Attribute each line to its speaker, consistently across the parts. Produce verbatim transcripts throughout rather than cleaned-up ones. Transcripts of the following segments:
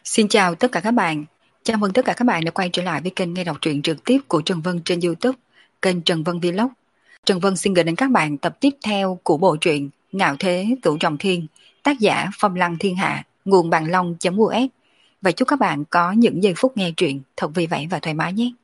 Speaker 1: Xin chào tất cả các bạn. Chào mừng tất cả các bạn đã quay trở lại với kênh nghe đọc truyện trực tiếp của Trần Vân trên YouTube, kênh Trần Vân Vlog. Trần Vân xin gửi đến các bạn tập tiếp theo của bộ truyện Ngạo Thế Cửu Trọng Thiên, tác giả Phong Lăng Thiên Hạ, nguồn bàn long.u s. Và chúc các bạn có những giây phút nghe truyện thật vui vẻ và thoải mái nhé.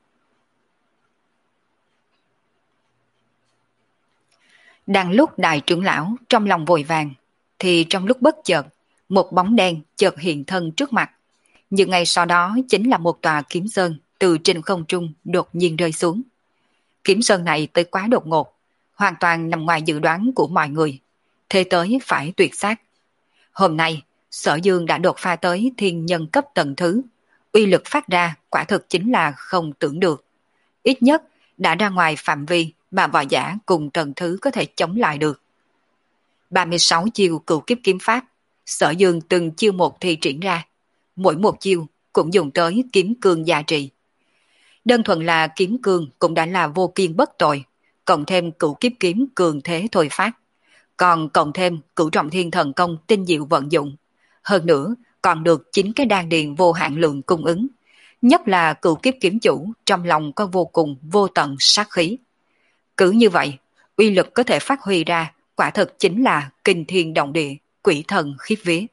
Speaker 1: Đang lúc đại trưởng lão trong lòng vội vàng, thì trong lúc bất chợt, một bóng đen chợt hiện thân trước mặt. Nhưng ngay sau đó chính là một tòa kiếm sơn từ trên không trung đột nhiên rơi xuống. Kiếm sơn này tới quá đột ngột, hoàn toàn nằm ngoài dự đoán của mọi người. Thế tới phải tuyệt xác. Hôm nay, Sở Dương đã đột phá tới thiên nhân cấp tầng thứ. Uy lực phát ra quả thực chính là không tưởng được. Ít nhất đã ra ngoài phạm vi mà võ giả cùng tầng thứ có thể chống lại được. ba mươi sáu chiêu cửu kiếp kiếm pháp, Sở Dương từng chiêu một thi triển ra. Mỗi một chiêu cũng dùng tới kiếm cương gia trị. Đơn thuần là kiếm cương cũng đã là vô kiên bất tội, cộng thêm cửu kiếp kiếm cường thế thôi phát, còn cộng thêm cửu trọng thiên thần công tinh diệu vận dụng. Hơn nữa còn được chính cái đan điền vô hạn lượng cung ứng, nhất là cửu kiếp kiếm chủ trong lòng có vô cùng vô tận sát khí. Cứ như vậy, uy lực có thể phát huy ra quả thực chính là kinh thiên động địa, quỷ thần khiếp vía.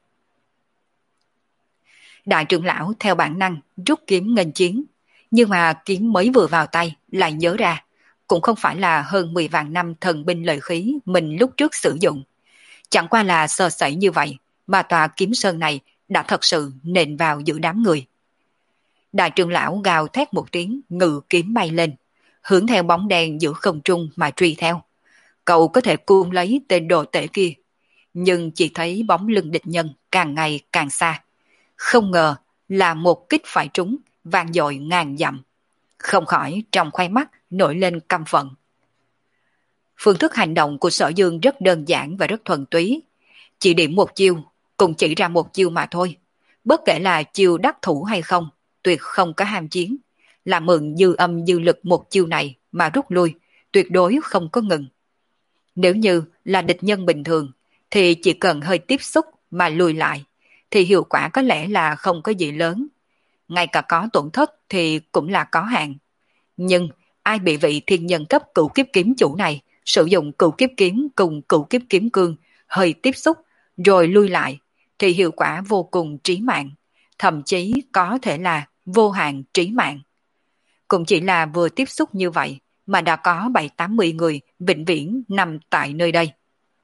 Speaker 1: Đại trưởng lão theo bản năng rút kiếm nghênh chiến, nhưng mà kiếm mới vừa vào tay lại nhớ ra, cũng không phải là hơn mười vạn năm thần binh lợi khí mình lúc trước sử dụng. Chẳng qua là sơ sẩy như vậy mà tòa kiếm sơn này đã thật sự nện vào giữa đám người. Đại trưởng lão gào thét một tiếng, ngự kiếm bay lên, hướng theo bóng đèn giữa không trung mà truy theo. Cậu có thể cuốn lấy tên đồ tể kia, nhưng chỉ thấy bóng lưng địch nhân càng ngày càng xa. Không ngờ là một kích phải trúng, vang dội ngàn dặm. Không khỏi trong khoai mắt nổi lên căm phẫn. Phương thức hành động của Sở Dương rất đơn giản và rất thuần túy. Chỉ điểm một chiêu, cùng chỉ ra một chiêu mà thôi. Bất kể là chiêu đắc thủ hay không, tuyệt không có ham chiến. Là mượn dư âm dư lực một chiêu này mà rút lui, tuyệt đối không có ngừng. Nếu như là địch nhân bình thường, thì chỉ cần hơi tiếp xúc mà lùi lại, thì hiệu quả có lẽ là không có gì lớn. Ngay cả có tổn thất thì cũng là có hạn. Nhưng ai bị vị thiên nhân cấp cửu kiếp kiếm chủ này sử dụng cửu kiếp kiếm cùng cửu kiếp kiếm cương hơi tiếp xúc rồi lui lại, thì hiệu quả vô cùng trí mạng, thậm chí có thể là vô hạn trí mạng. Cũng chỉ là vừa tiếp xúc như vậy mà đã có bảy tám mươi người vĩnh viễn nằm tại nơi đây.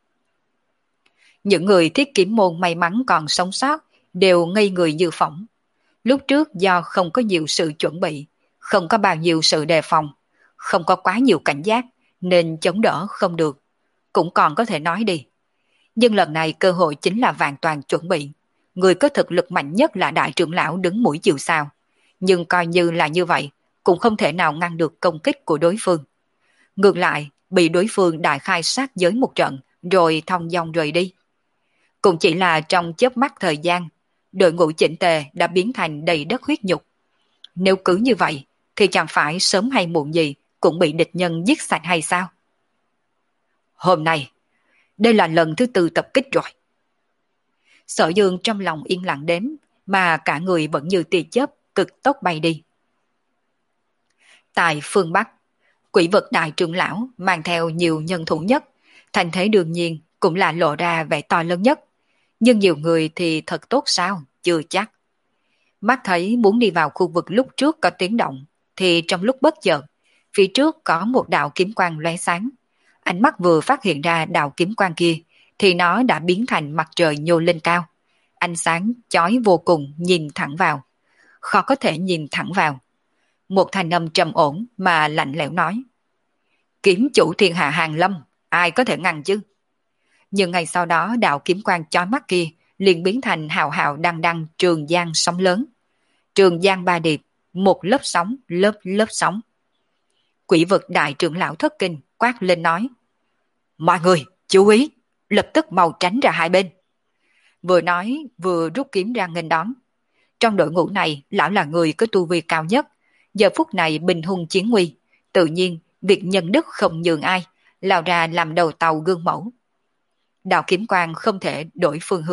Speaker 1: Những người thiết kiếm môn may mắn còn sống sót đều ngây người như phỏng. Lúc trước do không có nhiều sự chuẩn bị, không có bao nhiêu sự đề phòng, không có quá nhiều cảnh giác nên chống đỡ không được, cũng còn có thể nói đi. Nhưng lần này cơ hội chính là hoàn toàn chuẩn bị. Người có thực lực mạnh nhất là đại trưởng lão đứng mũi chịu sào. Nhưng coi như là như vậy, cũng không thể nào ngăn được công kích của đối phương. Ngược lại, bị đối phương đại khai sát giới một trận, rồi thong dong rời đi. Cũng chỉ là trong chớp mắt thời gian, đội ngũ chỉnh tề đã biến thành đầy đất huyết nhục. Nếu cứ như vậy, thì chẳng phải sớm hay muộn gì cũng bị địch nhân giết sạch hay sao? Hôm nay, đây là lần thứ tư tập kích rồi. Sở Dương trong lòng yên lặng đếm, mà cả người vẫn như tia chớp cực tốc bay đi. Tại phương Bắc, Quỷ Vật đại trưởng lão mang theo nhiều nhân thủ nhất, thành thế đương nhiên cũng là lộ ra vẻ to lớn nhất. Nhưng nhiều người thì thật tốt sao? Chưa chắc. Mắt thấy muốn đi vào khu vực lúc trước có tiếng động, thì trong lúc bất chợt, phía trước có một đạo kiếm quang lóe sáng. Ánh mắt vừa phát hiện ra đạo kiếm quang kia, thì nó đã biến thành mặt trời nhô lên cao. Ánh sáng chói vô cùng nhìn thẳng vào. Khó có thể nhìn thẳng vào. Một thanh âm trầm ổn mà lạnh lẽo nói: Kiếm chủ thiên hạ hàng lâm, ai có thể ngăn chứ? Nhưng ngày sau đó đạo kiếm quang chói mắt kia liền biến thành hào hào đăng đăng trường giang sóng lớn. Trường giang ba điệp, một lớp sóng, lớp lớp sóng. Quỷ Vật đại trưởng lão thất kinh quát lên nói: Mọi người, chú ý, lập tức mau tránh ra hai bên. Vừa nói vừa rút kiếm ra nghênh đón. Trong đội ngũ này, lão là người có tu vi cao nhất. Giờ phút này bình hung chiến nguy, tự nhiên việc nhân đức không nhường ai, lao ra làm đầu tàu gương mẫu. Đạo kiếm quang không thể đổi phương hướng,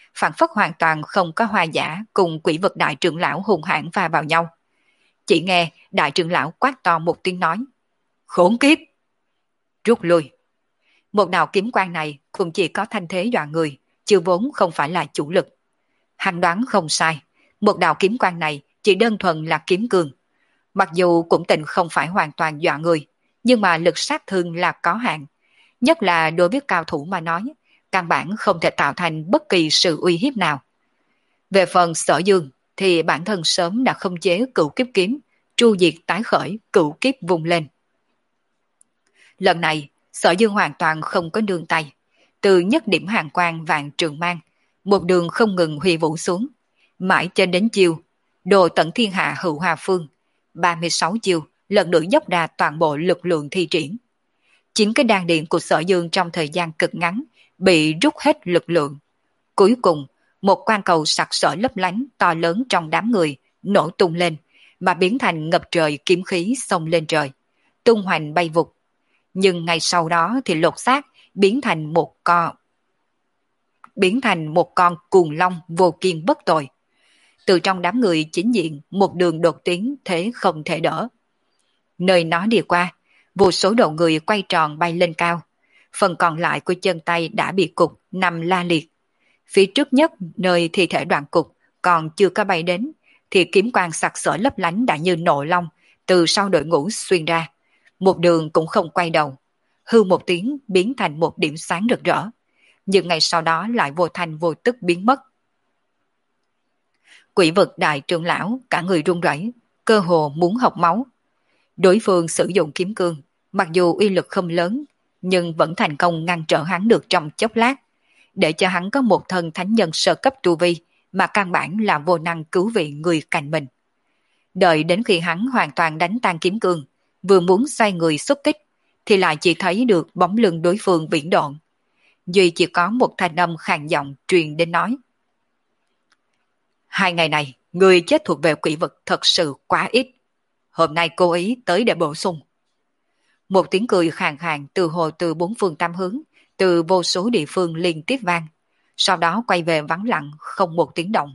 Speaker 1: phảng phất hoàn toàn không có hoa giả cùng quỷ vật đại trưởng lão hùng hãn va vào nhau. Chỉ nghe đại trưởng lão quát to một tiếng nói: Khốn kiếp! Rút lui. Một đạo kiếm quang này cũng chỉ có thanh thế dọa người, chưa vốn không phải là chủ lực. Hắn đoán không sai, một đạo kiếm quang này chỉ đơn thuần là kiếm cương. Mặc dù cũng tịnh không phải hoàn toàn dọa người, nhưng mà lực sát thương là có hạn. Nhất là đối với cao thủ mà nói, căn bản không thể tạo thành bất kỳ sự uy hiếp nào. Về phần Sở Dương thì bản thân sớm đã không chế cửu kiếp kiếm, tru diệt tái khởi, cửu kiếp vùng lên. Lần này, Sở Dương hoàn toàn không có nương tay. Từ nhất điểm hàng quang vạn trường mang, một đường không ngừng huy vũ xuống, mãi cho đến chiều đồ tận thiên hạ hữu hòa phương, ba mươi sáu chiều lần nữa dốc đà toàn bộ lực lượng thi triển. Chính cái đan điện của Sở Dương trong thời gian cực ngắn bị rút hết lực lượng. Cuối cùng, một quan cầu sặc sỡ lấp lánh to lớn trong đám người nổ tung lên, mà biến thành ngập trời kiếm khí xông lên trời, tung hoành bay vụt. Nhưng ngay sau đó thì lột xác biến thành một con biến thành một con cuồng long vô kiên bất tội. Từ trong đám người chính diện một đường đột tiến thế không thể đỡ. Nơi nó đi qua, vô số đầu người quay tròn bay lên cao. Phần còn lại của chân tay đã bị cục nằm la liệt. Phía trước nhất nơi thi thể đoạn cục còn chưa có bay đến, thì kiếm quang sặc sỡ lấp lánh đã như nộ long từ sau đội ngũ xuyên ra. Một đường cũng không quay đầu, hư một tiếng biến thành một điểm sáng rực rỡ, nhưng ngày sau đó lại vô thành vô tức biến mất. Quỷ vực đại trưởng lão cả người run rẩy, cơ hồ muốn học máu. Đối phương sử dụng kiếm cương, mặc dù uy lực không lớn, nhưng vẫn thành công ngăn trở hắn được trong chốc lát, để cho hắn có một thân thánh nhân sơ cấp tu vi mà căn bản là vô năng cứu viện người cạnh mình. Đợi đến khi hắn hoàn toàn đánh tan kiếm cương, vừa muốn xoay người xuất kích, thì lại chỉ thấy được bóng lưng đối phương viễn độn. Duy chỉ có một thanh âm khàn giọng truyền đến nói: Hai ngày này, người chết thuộc về quỷ vực thật sự quá ít. Hôm nay cố ý tới để bổ sung. Một tiếng cười khàn khàn từ hồ từ bốn phương tám hướng, từ vô số địa phương liên tiếp vang, sau đó quay về vắng lặng không một tiếng động.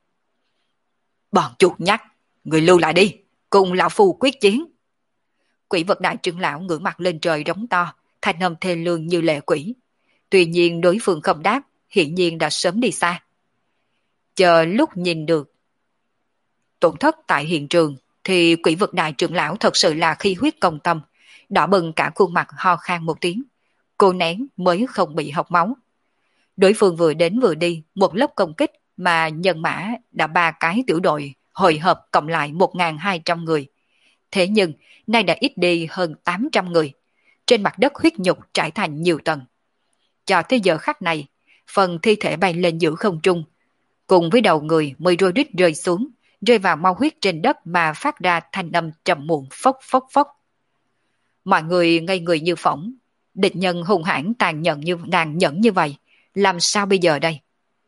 Speaker 1: Bọn chuột nhắt, người lưu lại đi, cùng lão phu quyết chiến. Quỷ vật đại trưởng lão ngửa mặt lên trời rống to, thanh âm thê lương như lệ quỷ. Tuy nhiên đối phương không đáp, hiển nhiên đã sớm đi xa. Chờ lúc nhìn được tổn thất tại hiện trường, thì quỷ vực đại trưởng lão thật sự là khi huyết công tâm, đỏ bừng cả khuôn mặt, ho khan một tiếng. Cô nén mới không bị hộc máu. Đối phương vừa đến vừa đi, một lớp công kích mà nhân mã đã ba cái tiểu đội hội hợp cộng lại một nghìn hai trăm người. Thế nhưng, nay đã ít đi hơn tám trăm người. Trên mặt đất huyết nhục trải thành nhiều tầng. Cho tới giờ khắc này, phần thi thể bay lên giữa không trung, cùng với đầu người mới rôi rít rơi xuống, rơi vào mau huyết trên đất mà phát ra thanh âm trầm muộn phốc phốc phốc. Mọi người ngây người như phỏng, địch nhân hung hãn tàn nhẫn như tàn nhẫn như vậy, làm sao bây giờ đây?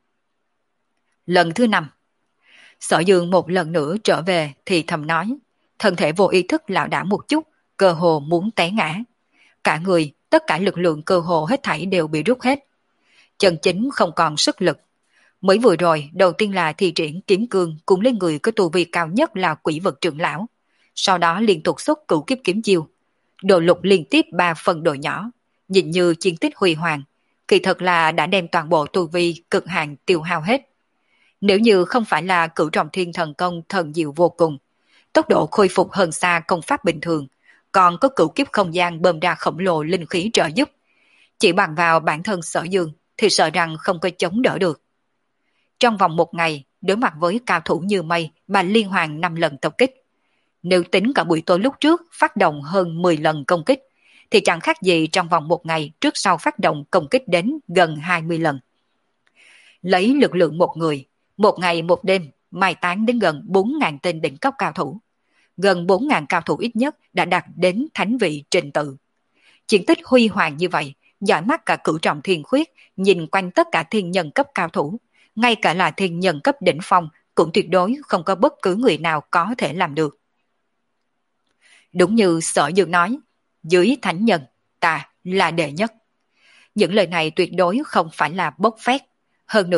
Speaker 1: Lần thứ năm, Sở Dương một lần nữa trở về thì thầm nói, thân thể vô ý thức lảo đảo một chút, cơ hồ muốn té ngã. Cả người, tất cả lực lượng cơ hồ hết thảy đều bị rút hết. Chân chính không còn sức lực. Mới vừa rồi, đầu tiên là thi triển kiếm cương cùng lên người có tu vi cao nhất là quỷ vật trưởng lão. Sau đó liên tục xuất cửu kiếp kiếm chiêu. Đồ lục liên tiếp ba phần độ nhỏ, nhìn như chiến tích huy hoàng, kỳ thật là đã đem toàn bộ tu vi cực hạn tiêu hao hết. Nếu như không phải là cửu trọng thiên thần công thần diệu vô cùng, tốc độ khôi phục hơn xa công pháp bình thường, còn có cửu kiếp không gian bơm ra khổng lồ linh khí trợ giúp, chỉ bằng vào bản thân Sở Dương thì sợ rằng không có chống đỡ được. Trong vòng một ngày, đối mặt với cao thủ như mây mà liên hoàn năm lần tập kích, nếu tính cả buổi tối lúc trước phát động hơn mười lần công kích, thì chẳng khác gì trong vòng một ngày trước sau phát động công kích đến gần hai mươi lần. Lấy lực lượng một người, một ngày một đêm, mai tán đến gần bốn nghìn tên đỉnh cấp cao thủ. Gần bốn nghìn cao thủ ít nhất đã đạt đến thánh vị trình tự. Chiến tích huy hoàng như vậy, dõi mắt cả cửu trọng thiên khuyết, nhìn quanh tất cả thiên nhân cấp cao thủ, ngay cả là thiên nhân cấp đỉnh phong cũng tuyệt đối không có bất cứ người nào có thể làm được. Đúng như Sở Dương nói, dưới thánh nhân, ta là đệ nhất. Những lời này tuyệt đối không phải là bốc phét. Hơn nữa,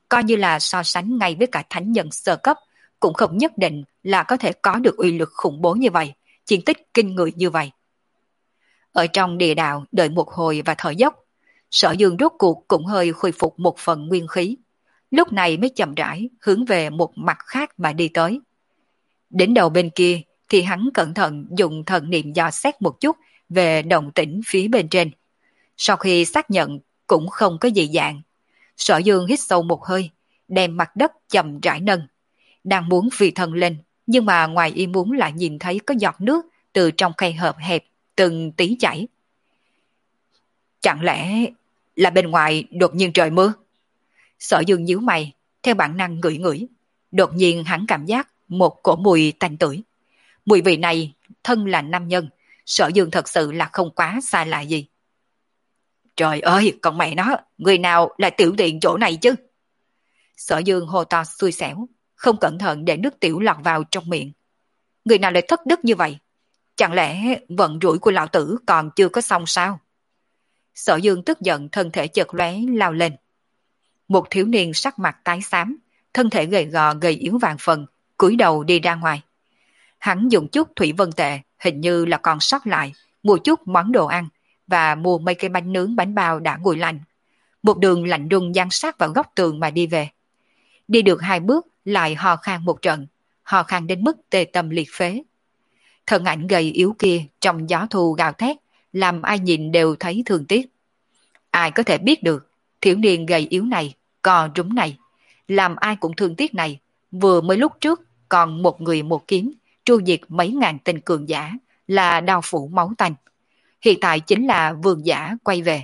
Speaker 1: coi như là so sánh ngay với cả thánh nhân sơ cấp, cũng không nhất định là có thể có được uy lực khủng bố như vậy, chiến tích kinh người như vậy. Ở trong địa đạo đợi một hồi và thở dốc, Sở Dương rốt cuộc cũng hơi khôi phục một phần nguyên khí, lúc này mới chậm rãi hướng về một mặt khác mà đi tới. Đến đầu bên kia thì hắn cẩn thận dùng thần niệm dò xét một chút về động tĩnh phía bên trên. Sau khi xác nhận cũng không có gì dạng, Sở Dương hít sâu một hơi, đem mặt đất chậm rãi nâng, đang muốn phi thân lên, nhưng mà ngoài ý muốn lại nhìn thấy có giọt nước từ trong khe hẹp hẹp từng tí chảy. Chẳng lẽ là bên ngoài đột nhiên trời mưa? Sở Dương nhíu mày, theo bản năng ngửi ngửi, đột nhiên hắn cảm giác một cổ mùi tanh tưởi. Mùi vị này, thân là nam nhân, Sở Dương thật sự là không quá xa lạ gì. Trời ơi, con mẹ nó, người nào lại tiểu tiện chỗ này chứ? Sở Dương hô to xui xẻo, không cẩn thận để nước tiểu lọt vào trong miệng. Người nào lại thất đức như vậy? Chẳng lẽ vận rủi của lão tử còn chưa có xong sao? Sở Dương tức giận, thân thể chợt lóe lao lên. Một thiếu niên sắc mặt tái xám, thân thể gầy gò gầy yếu vàng phần, cúi đầu đi ra ngoài. Hắn dùng chút thủy vân tệ, hình như là còn sót lại, mua chút món đồ ăn và mua mấy cây bánh nướng bánh bao đã nguội lạnh. Một đường lạnh run dán sát vào góc tường mà đi về. Đi được hai bước lại ho khan một trận, ho khan đến mức tê tâm liệt phế. Thân ảnh gầy yếu kia trong gió thu gào thét, làm ai nhìn đều thấy thương tiếc. Ai có thể biết được, thiếu niên gầy yếu này, cò rúm này, làm ai cũng thương tiếc này, vừa mới lúc trước còn một người một kiếm, tru diệt mấy ngàn tên cường giả, là đao phủ máu tanh. Hiện tại chính là vương giả quay về.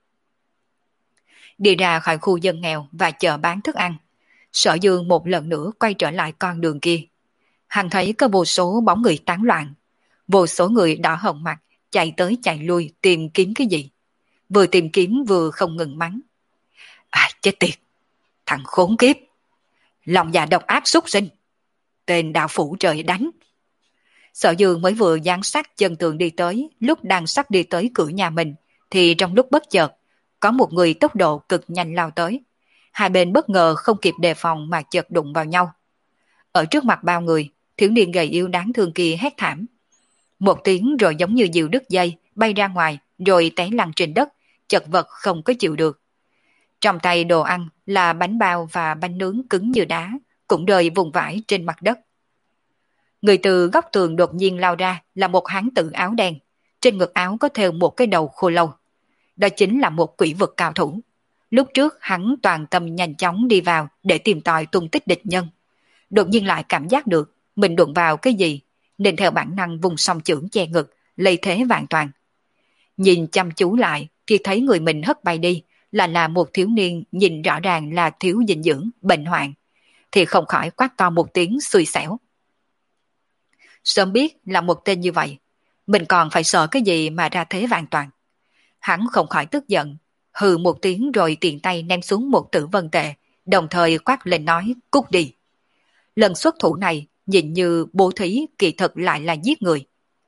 Speaker 1: Đi ra khỏi khu dân nghèo và chợ bán thức ăn, Sở Dương một lần nữa quay trở lại con đường kia. Hắn thấy có vô số bóng người tán loạn, vô số người đỏ hồng mặt chạy tới chạy lui tìm kiếm cái gì. Vừa tìm kiếm vừa không ngừng mắng. À chết tiệt, thằng khốn kiếp, lòng dạ độc ác súc sinh, tên đạo phủ trời đánh. Sở Dương mới vừa giáng sát chân tường đi tới, lúc đang sắp đi tới cửa nhà mình, thì trong lúc bất chợt, có một người tốc độ cực nhanh lao tới. Hai bên bất ngờ không kịp đề phòng mà chợt đụng vào nhau. Ở trước mặt bao người, thiếu niên gầy yếu đáng thương kia hét thảm. Một tiếng rồi giống như diều đứt dây, bay ra ngoài, rồi té lăn trên đất, chật vật không có chịu được. Trong tay đồ ăn là bánh bao và bánh nướng cứng như đá, cũng rơi vùng vãi trên mặt đất. Người từ góc tường đột nhiên lao ra là một hán tử áo đen, trên ngực áo có thêu một cái đầu khô lâu. Đó chính là một quỷ vực cao thủ. Lúc trước hắn toàn tâm nhanh chóng đi vào để tìm tòi tung tích địch nhân. Đột nhiên lại cảm giác được mình đụng vào cái gì, nên theo bản năng vùng song chưởng che ngực, lấy thế vạn toàn. Nhìn chăm chú lại thì thấy người mình hất bay đi là là một thiếu niên nhìn rõ ràng là thiếu dinh dưỡng, bệnh hoạn, thì không khỏi quát to một tiếng xui xẻo. Sớm biết là một tên như vậy, mình còn phải sợ cái gì mà ra thế vạn toàn. Hắn không khỏi tức giận, hừ một tiếng rồi tiện tay ném xuống một tử vân tệ, đồng thời quát lên nói cút đi. Lần xuất thủ này nhìn như bố thí, kỳ thực lại là giết người.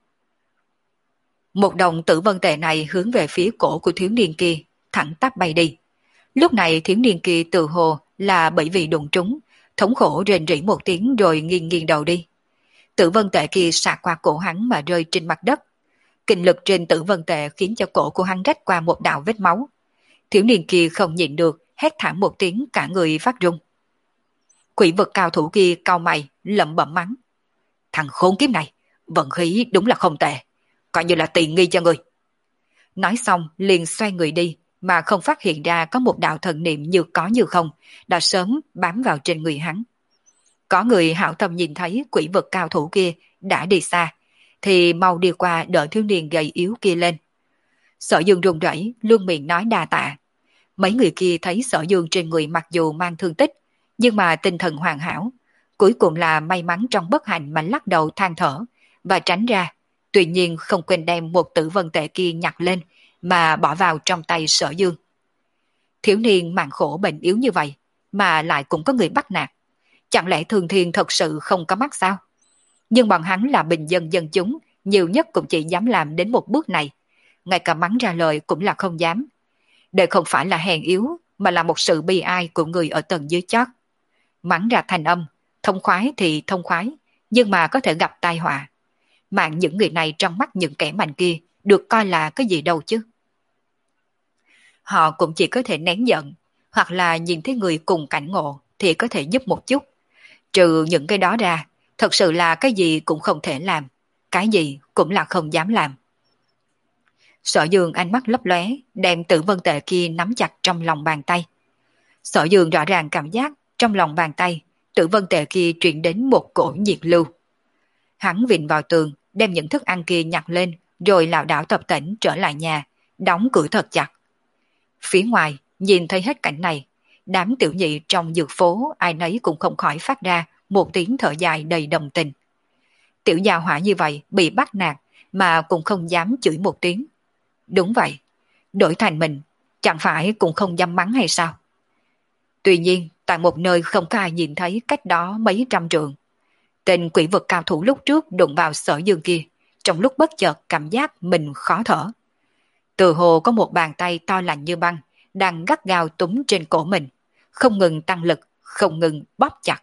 Speaker 1: Một đồng tử vân tệ này hướng về phía cổ của thiếu niên kia, thẳng tắp bay đi. Lúc này thiếu niên kia tự hồ là bởi vì đụng trúng, thống khổ rền rỉ một tiếng rồi nghiêng nghiêng đầu đi. Tử vân tệ kia sạc qua cổ hắn mà rơi trên mặt đất. Kinh lực trên tử vân tệ khiến cho cổ của hắn rách qua một đạo vết máu. Thiếu niên kia không nhịn được, hét thảm một tiếng, cả người phát run. Quỷ vực cao thủ kia cau mày, lẩm bẩm mắng. Thằng khốn kiếp này, vận khí đúng là không tệ, coi như là tiền nghi cho người. Nói xong liền xoay người đi, mà không phát hiện ra có một đạo thần niệm như có như không, đã sớm bám vào trên người hắn. Có người hảo tâm nhìn thấy quỷ vực cao thủ kia đã đi xa, thì mau đi qua đỡ thiếu niên gầy yếu kia lên. Sở Dương run rẩy, luôn miệng nói đa tạ. Mấy người kia thấy Sở Dương trên người mặc dù mang thương tích, nhưng mà tinh thần hoàn hảo, cuối cùng là may mắn trong bất hạnh mà lắc đầu than thở và tránh ra, tuy nhiên không quên đem một tử vân tệ kia nhặt lên mà bỏ vào trong tay Sở Dương. Thiếu niên mạng khổ bệnh yếu như vậy mà lại cũng có người bắt nạt, chẳng lẽ Thường Thiên thật sự không có mắt sao? Nhưng bọn hắn là bình dân dân chúng, nhiều nhất cũng chỉ dám làm đến một bước này, ngay cả mắng ra lời cũng là không dám. Đây không phải là hèn yếu, mà là một sự bi ai của người ở tầng dưới chót. Mắng ra thành âm, thông khoái thì thông khoái, nhưng mà có thể gặp tai họa. Mạng những người này trong mắt những kẻ mạnh kia được coi là cái gì đâu chứ. Họ cũng chỉ có thể nén giận, hoặc là nhìn thấy người cùng cảnh ngộ thì có thể giúp một chút. Trừ những cái đó ra, thật sự là cái gì cũng không thể làm, cái gì cũng là không dám làm. Sở Dương ánh mắt lấp lóe, đem Tử Vân Tệ kia nắm chặt trong lòng bàn tay. Sở Dương rõ ràng cảm giác trong lòng bàn tay, Tử Vân Tệ kia truyền đến một cổ nhiệt lưu. Hắn vịn vào tường, đem những thức ăn kia nhặt lên, rồi lảo đảo tập tễnh trở lại nhà, đóng cửa thật chặt. Phía ngoài, nhìn thấy hết cảnh này, đám tiểu nhị trong dược phố ai nấy cũng không khỏi phát ra một tiếng thở dài đầy đồng tình. Tiểu gia hỏa như vậy bị bắt nạt mà cũng không dám chửi một tiếng. Đúng vậy, đổi thành mình, chẳng phải cũng không dám mắng hay sao? Tuy nhiên, tại một nơi không có ai nhìn thấy cách đó mấy trăm trượng, tên quỷ vực cao thủ lúc trước đụng vào Sở Dương kia, trong lúc bất chợt cảm giác mình khó thở. Từ hồ có một bàn tay to lạnh như băng, đang gắt gao túm trên cổ mình, không ngừng tăng lực, không ngừng bóp chặt.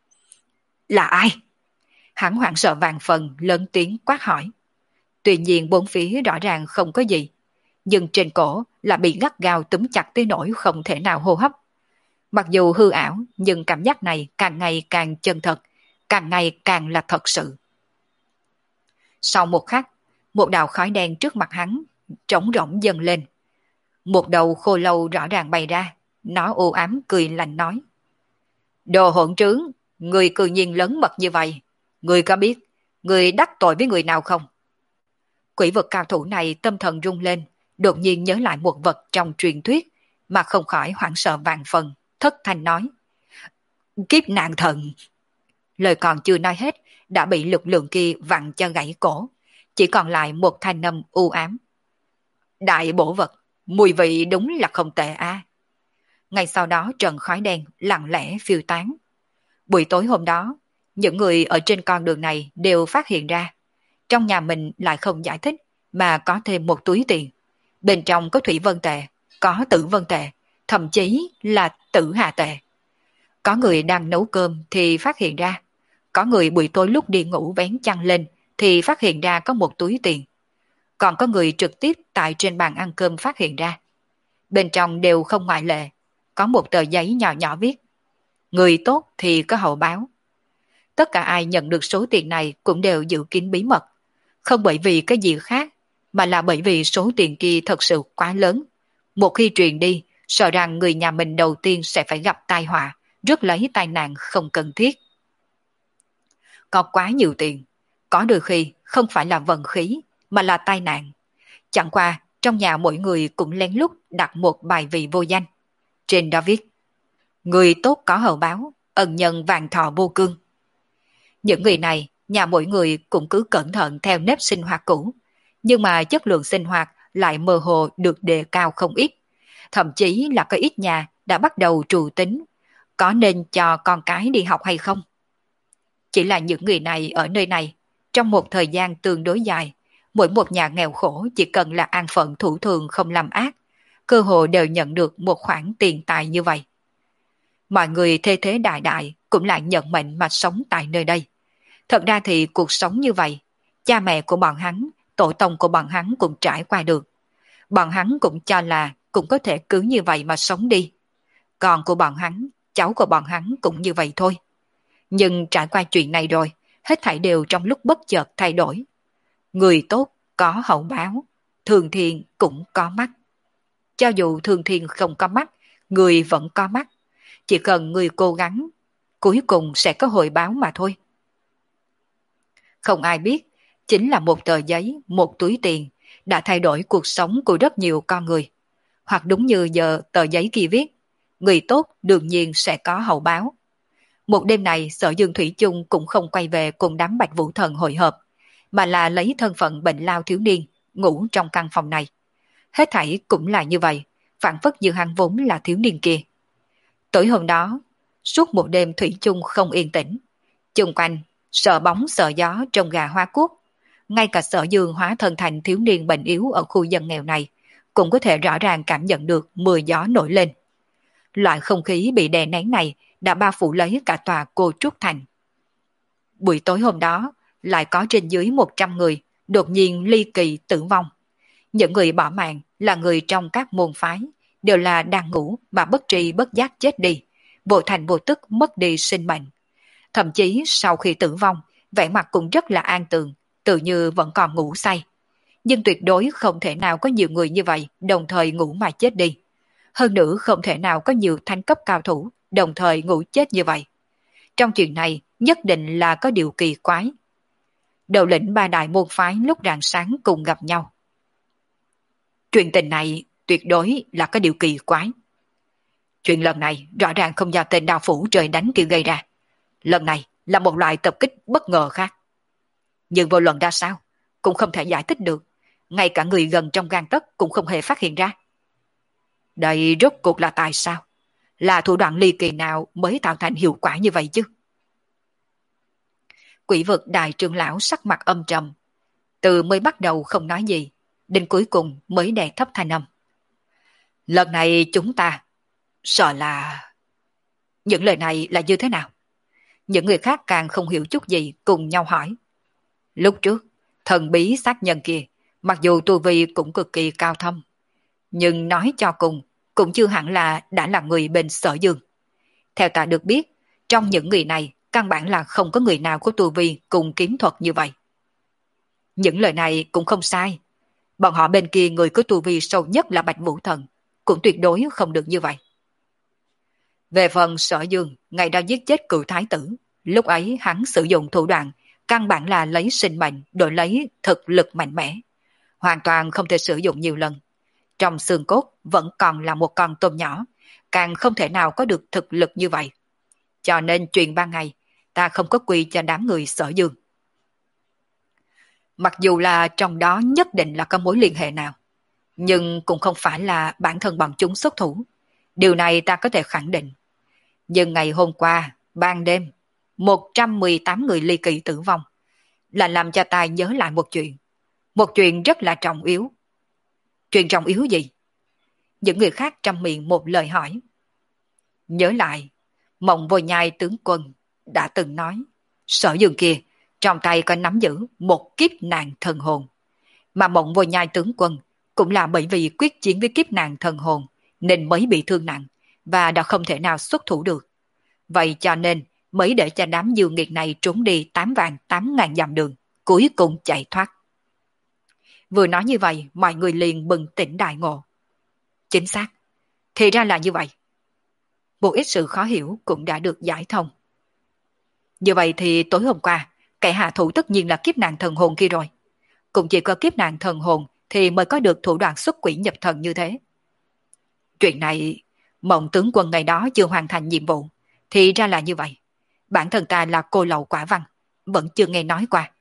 Speaker 1: Là ai? Hắn hoảng sợ vàng phần, lớn tiếng quát hỏi. Tuy nhiên bốn phía rõ ràng không có gì, nhưng trên cổ là bị gắt gao túm chặt tới nỗi không thể nào hô hấp. Mặc dù hư ảo, nhưng cảm giác này càng ngày càng chân thật, càng ngày càng là thật sự. Sau một khắc, một đạo khói đen trước mặt hắn trống rỗng dâng lên. Một đầu khô lâu rõ ràng bày ra, nó u ám cười lạnh nói. Đồ hỗn trướng, người cư nhiên lớn mật như vậy. Người có biết, người đắc tội với người nào không? Quỷ vật cao thủ này tâm thần rung lên, đột nhiên nhớ lại một vật trong truyền thuyết, mà không khỏi hoảng sợ vạn phần, thất thanh nói. Kiếp nạn thần. Lời còn chưa nói hết, đã bị lực lượng kia vặn cho gãy cổ, chỉ còn lại một thanh âm u ám. Đại bổ vật, mùi vị đúng là không tệ a. À. Ngay sau đó trận khói đen lặng lẽ phiêu tán. Buổi tối hôm đó, những người ở trên con đường này đều phát hiện ra, trong nhà mình lại không giải thích mà có thêm một túi tiền. Bên trong có thủy vân tệ, có tử vân tệ, thậm chí là tử hà tệ. Có người đang nấu cơm thì phát hiện ra, có người buổi tối lúc đi ngủ vén chăn lên thì phát hiện ra có một túi tiền. Còn có người trực tiếp tại trên bàn ăn cơm phát hiện ra. Bên trong đều không ngoại lệ, có một tờ giấy nhỏ nhỏ viết. Người tốt thì có hậu báo. Tất cả ai nhận được số tiền này cũng đều giữ kín bí mật. Không bởi vì cái gì khác, mà là bởi vì số tiền kia thật sự quá lớn. Một khi truyền đi, sợ rằng người nhà mình đầu tiên sẽ phải gặp tai họa, rước lấy tai nạn không cần thiết. Có quá nhiều tiền, có đôi khi không phải là vận khí, mà là tai nạn. Chẳng qua, trong nhà mỗi người cũng lén lút đặt một bài vị vô danh. Trên đó viết, người tốt có hậu báo, ân nhân vạn thọ vô cương. Những người này, nhà mỗi người cũng cứ cẩn thận theo nếp sinh hoạt cũ, nhưng mà chất lượng sinh hoạt lại mơ hồ được đề cao không ít. Thậm chí là có ít nhà đã bắt đầu trù tính, có nên cho con cái đi học hay không. Chỉ là những người này ở nơi này, trong một thời gian tương đối dài, mỗi một nhà nghèo khổ chỉ cần là an phận thủ thường không làm ác, cơ hồ đều nhận được một khoản tiền tài như vậy. Mọi người thê thế đại đại cũng lại nhận mệnh mà sống tại nơi đây. Thật ra thì cuộc sống như vậy, cha mẹ của bọn hắn, tổ tông của bọn hắn cũng trải qua được. Bọn hắn cũng cho là cũng có thể cứ như vậy mà sống đi. Con của bọn hắn, cháu của bọn hắn cũng như vậy thôi. Nhưng trải qua chuyện này rồi, hết thảy đều trong lúc bất chợt thay đổi. Người tốt có hậu báo, thường thiên cũng có mắt. Cho dù thường thiên không có mắt, người vẫn có mắt. Chỉ cần người cố gắng, cuối cùng sẽ có hồi báo mà thôi. Không ai biết, chính là một tờ giấy, một túi tiền đã thay đổi cuộc sống của rất nhiều con người. Hoặc đúng như giờ tờ giấy kia viết, người tốt đương nhiên sẽ có hậu báo. Một đêm này Sở Dương Thủy chung cũng không quay về cùng đám Bạch Vũ Thần hội họp, mà là lấy thân phận bệnh lao thiếu niên, ngủ trong căn phòng này. Hết thảy cũng là như vậy, phản phất như hắn vốn là thiếu niên kia. Tối hôm đó, suốt một đêm Thủy chung không yên tĩnh. Chung quanh, sợ bóng sợ gió trong gà hoa quốc. Ngay cả Sở Dương hóa thân thành thiếu niên bệnh yếu ở khu dân nghèo này, cũng có thể rõ ràng cảm nhận được mưa gió nổi lên. Loại không khí bị đè nén này đã bao phủ lấy cả tòa Cô Trúc Thành. Buổi tối hôm đó, lại có trên dưới một trăm người đột nhiên ly kỳ tử vong. Những người bỏ mạng là người trong các môn phái, đều là đang ngủ mà bất tri bất giác chết đi, vô thành vô tức mất đi sinh mệnh. Thậm chí sau khi tử vong, vẻ mặt cũng rất là an tường, tự như vẫn còn ngủ say. Nhưng tuyệt đối không thể nào có nhiều người như vậy đồng thời ngủ mà chết đi. Hơn nữa không thể nào có nhiều thánh cấp cao thủ đồng thời ngủ chết như vậy. Trong chuyện này nhất định là có điều kỳ quái. Đầu lĩnh ba đại môn phái lúc rạng sáng cùng gặp nhau. Chuyện tình này tuyệt đối là có điều kỳ quái. Chuyện lần này rõ ràng không do tên đao phủ trời đánh kia gây ra. Lần này là một loại tập kích bất ngờ khác. Nhưng vô luận ra sao, cũng không thể giải thích được. Ngay cả người gần trong gang tấc cũng không hề phát hiện ra. Đây rốt cuộc là tại sao? Là thủ đoạn ly kỳ nào mới tạo thành hiệu quả như vậy chứ? Quỷ vực đại trưởng lão sắc mặt âm trầm. Từ mới bắt đầu không nói gì, đến cuối cùng mới đè thấp thanh âm. Lần này chúng ta sợ là... Những lời này là như thế nào? Những người khác càng không hiểu chút gì cùng nhau hỏi. Lúc trước, thần bí sát nhân kia, mặc dù tu vi cũng cực kỳ cao thâm, nhưng nói cho cùng, cũng chưa hẳn là đã là người bên Sở Dương. Theo ta được biết, trong những người này, căn bản là không có người nào có tu vi cùng kiếm thuật như vậy. Những lời này cũng không sai. Bọn họ bên kia người có tu vi sâu nhất là Bạch Vũ Thần, cũng tuyệt đối không được như vậy. Về phần Sở Dương, ngày đã giết chết cựu thái tử, lúc ấy hắn sử dụng thủ đoạn, căn bản là lấy sinh mệnh đổi lấy thực lực mạnh mẽ. Hoàn toàn không thể sử dụng nhiều lần. Trong xương cốt vẫn còn là một con tôm nhỏ, càng không thể nào có được thực lực như vậy. Cho nên chuyện ban ngày, ta không có quy cho đám người Sở Dương. Mặc dù là trong đó nhất định là có mối liên hệ nào, nhưng cũng không phải là bản thân bọn chúng xuất thủ. Điều này ta có thể khẳng định. Nhưng ngày hôm qua, ban đêm, một trăm mười tám người ly kỳ tử vong, là làm cho ta nhớ lại một chuyện. Một chuyện rất là trọng yếu. Chuyện trọng yếu gì? Những người khác trong miệng một lời hỏi. Nhớ lại, Mộng Vô Nhai tướng quân đã từng nói, Sở Dương kia trong tay có nắm giữ một kiếp nạn thần hồn. Mà Mộng Vô Nhai tướng quân cũng là bởi vì quyết chiến với kiếp nạn thần hồn nên mới bị thương nặng và đã không thể nào xuất thủ được. Vậy cho nên mới để cho đám dương nghiệt này trốn đi tám vạn tám ngàn dặm đường, cuối cùng chạy thoát. Vừa nói như vậy, mọi người liền bừng tỉnh đại ngộ. Chính xác, thì ra là như vậy. Một ít sự khó hiểu cũng đã được giải thông. Như vậy thì tối hôm qua, kẻ hạ thủ tất nhiên là kiếp nạn thần hồn kia rồi. Cũng chỉ có kiếp nạn thần hồn thì mới có được thủ đoạn xuất quỷ nhập thần như thế. Chuyện này, Mộng tướng quân ngày đó chưa hoàn thành nhiệm vụ, thì ra là như vậy. Bản thân ta là cô lậu quả văn, vẫn chưa nghe nói qua.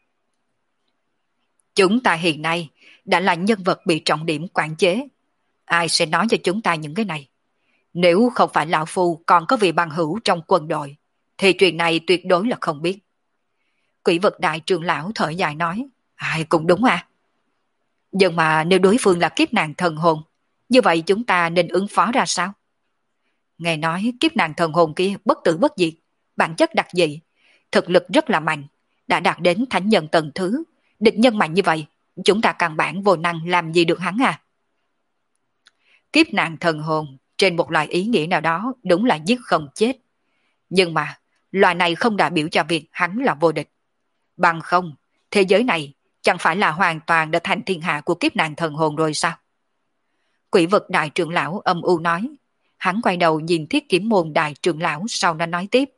Speaker 1: Chúng ta hiện nay đã là nhân vật bị trọng điểm quản chế. Ai sẽ nói cho chúng ta những cái này? Nếu không phải lão phu còn có vị bằng hữu trong quân đội, thì chuyện này tuyệt đối là không biết. Quỷ vật đại trưởng lão thở dài nói, ai cũng đúng à. Nhưng mà nếu đối phương là kiếp nạn thần hồn, như vậy chúng ta nên ứng phó ra sao? Nghe nói kiếp nạn thần hồn kia bất tử bất diệt, bản chất đặc dị, thực lực rất là mạnh, đã đạt đến thánh nhân tầng thứ. Địch nhân mạnh như vậy, chúng ta căn bản vô năng làm gì được hắn à? Kiếp nạn thần hồn, trên một loại ý nghĩa nào đó đúng là giết không chết. Nhưng mà, loại này không đại biểu cho việc hắn là vô địch. Bằng không, thế giới này chẳng phải là hoàn toàn đã thành thiên hạ của kiếp nạn thần hồn rồi sao? Quỷ vật đại trưởng lão âm u nói. Hắn quay đầu nhìn Thiết Kiếm môn đại trưởng lão, sau đó nói tiếp.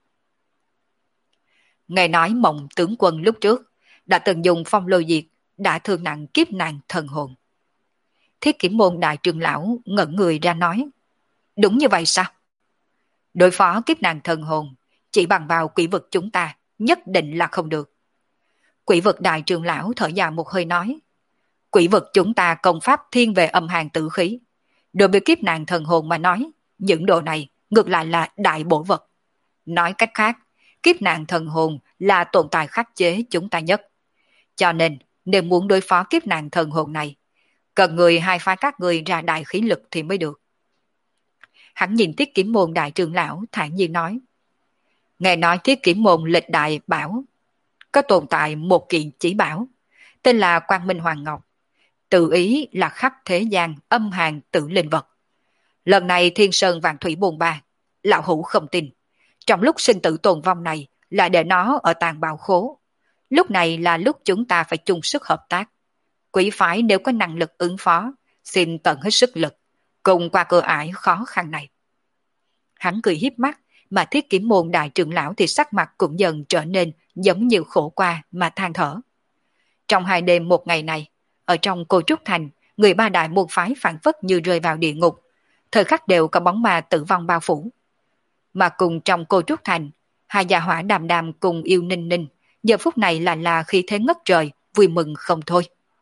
Speaker 1: Nghe nói Mộng tướng quân lúc trước đã từng dùng phong lôi diệt đã thương nặng kiếp nạn thần hồn. Thiết Kiếm môn đại trưởng lão ngẩn người ra nói. Đúng như vậy sao? Đối phó kiếp nạn thần hồn chỉ bằng vào quỷ vực chúng ta nhất định là không được. Quỷ vực đại trưởng lão thở dài một hơi nói. Quỷ vực chúng ta công pháp thiên về âm hàn tử khí. Đối với kiếp nạn thần hồn mà nói, những đồ này ngược lại là đại bổ vật. Nói cách khác, kiếp nạn thần hồn là tồn tại khắc chế chúng ta nhất. Cho nên, nếu muốn đối phó kiếp nạn thần hồn này, cần người hai phái các người ra đại khí lực thì mới được. Hắn nhìn Tiết Kiểm Môn đại trưởng lão thản nhiên nói. Nghe nói Tiết Kiểm Môn lịch đại bảo có tồn tại một kiện chỉ bảo, tên là Quang Minh Hoàng Ngọc, tự ý là khắp thế gian âm hàn tự linh vật. Lần này Thiên Sơn Vạn Thủy bồn ba, lão hữu không tin. Trong lúc sinh tử tồn vong này là để nó ở tàn bạo khố. Lúc này là lúc chúng ta phải chung sức hợp tác. Quỷ phái nếu có năng lực ứng phó, xin tận hết sức lực, cùng qua cửa ải khó khăn này. Hắn cười hiếp mắt, mà Thiết Kiểm Môn đại trưởng lão thì sắc mặt cũng dần trở nên giống như khổ qua mà than thở. Trong hai đêm một ngày này, ở trong Cô Trúc Thành, người ba đại môn phái phản phất như rơi vào địa ngục, thời khắc đều có bóng ma tử vong bao phủ. Mà cùng trong Cô Trúc Thành, hai gia hỏa Đàm Đàm cùng Yêu Ninh Ninh, giờ phút này là là khí thế ngất trời, vui mừng không thôi.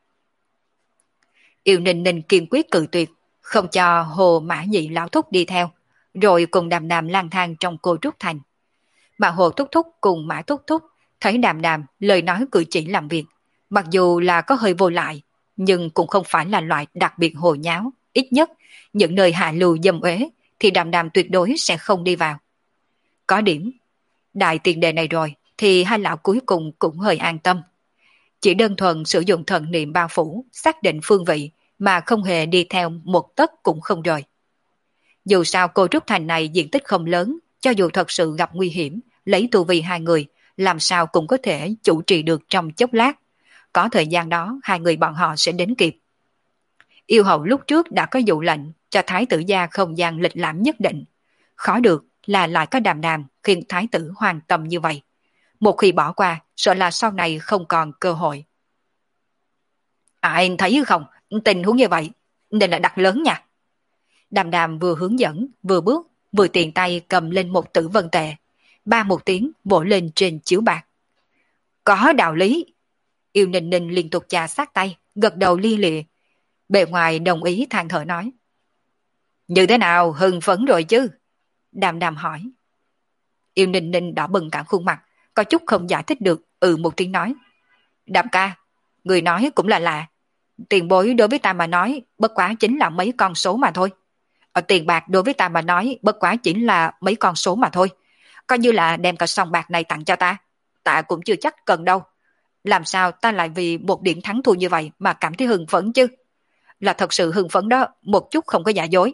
Speaker 1: Yêu Ninh Ninh kiên quyết cự tuyệt, không cho Hồ Mã Nhị lão thúc đi theo, rồi cùng Đàm Đàm lang thang trong Cô Trúc Thành. Mà Hồ Thúc Thúc cùng Mã Thúc Thúc thấy Đàm Đàm lời nói cử chỉ làm việc, mặc dù là có hơi vô lại, nhưng cũng không phải là loại đặc biệt hồ nháo, ít nhất những nơi hạ lưu dâm uế thì Đàm Đàm tuyệt đối sẽ không đi vào. Có điểm, đại tiền đề này rồi thì hai lão cuối cùng cũng hơi an tâm. Chỉ đơn thuần sử dụng thần niệm bao phủ, xác định phương vị mà không hề đi theo một tấc cũng không rời. Dù sao Cô Trúc Thành này diện tích không lớn, cho dù thật sự gặp nguy hiểm, lấy tu vi hai người, làm sao cũng có thể chủ trì được trong chốc lát. Có thời gian đó, hai người bọn họ sẽ đến kịp. Yêu hậu lúc trước đã có dụ lệnh cho thái tử gia không gian lịch lãm nhất định. Khó được là lại có Đàm Đàm khiến thái tử hoàn tâm như vậy. Một khi bỏ qua, sợ là sau này không còn cơ hội. À, anh thấy không, tình huống như vậy, nên là đặt lớn nha. Đàm Đàm vừa hướng dẫn, vừa bước, vừa tiện tay cầm lên một tử vân tệ. Ba một tiếng bổ lên trên chiếu bạc. Có đạo lý. Yêu Ninh Ninh liên tục chà sát tay, gật đầu li lịa. Bề ngoài đồng ý than thở nói. Như thế nào, hưng phấn rồi chứ? Đàm Đàm hỏi. Yêu Ninh Ninh đỏ bừng cả khuôn mặt, có chút không giải thích được, ừ một tiếng nói. Đàm ca, người nói cũng là lạ. Tiền bối đối với ta mà nói, bất quá chính là mấy con số mà thôi. Ở tiền bạc đối với ta mà nói, bất quá chỉ là mấy con số mà thôi. Coi như là đem cả sòng bạc này tặng cho ta, ta cũng chưa chắc cần đâu. Làm sao ta lại vì một điểm thắng thua như vậy mà cảm thấy hưng phấn chứ? Là thật sự hưng phấn đó, một chút không có giả dối.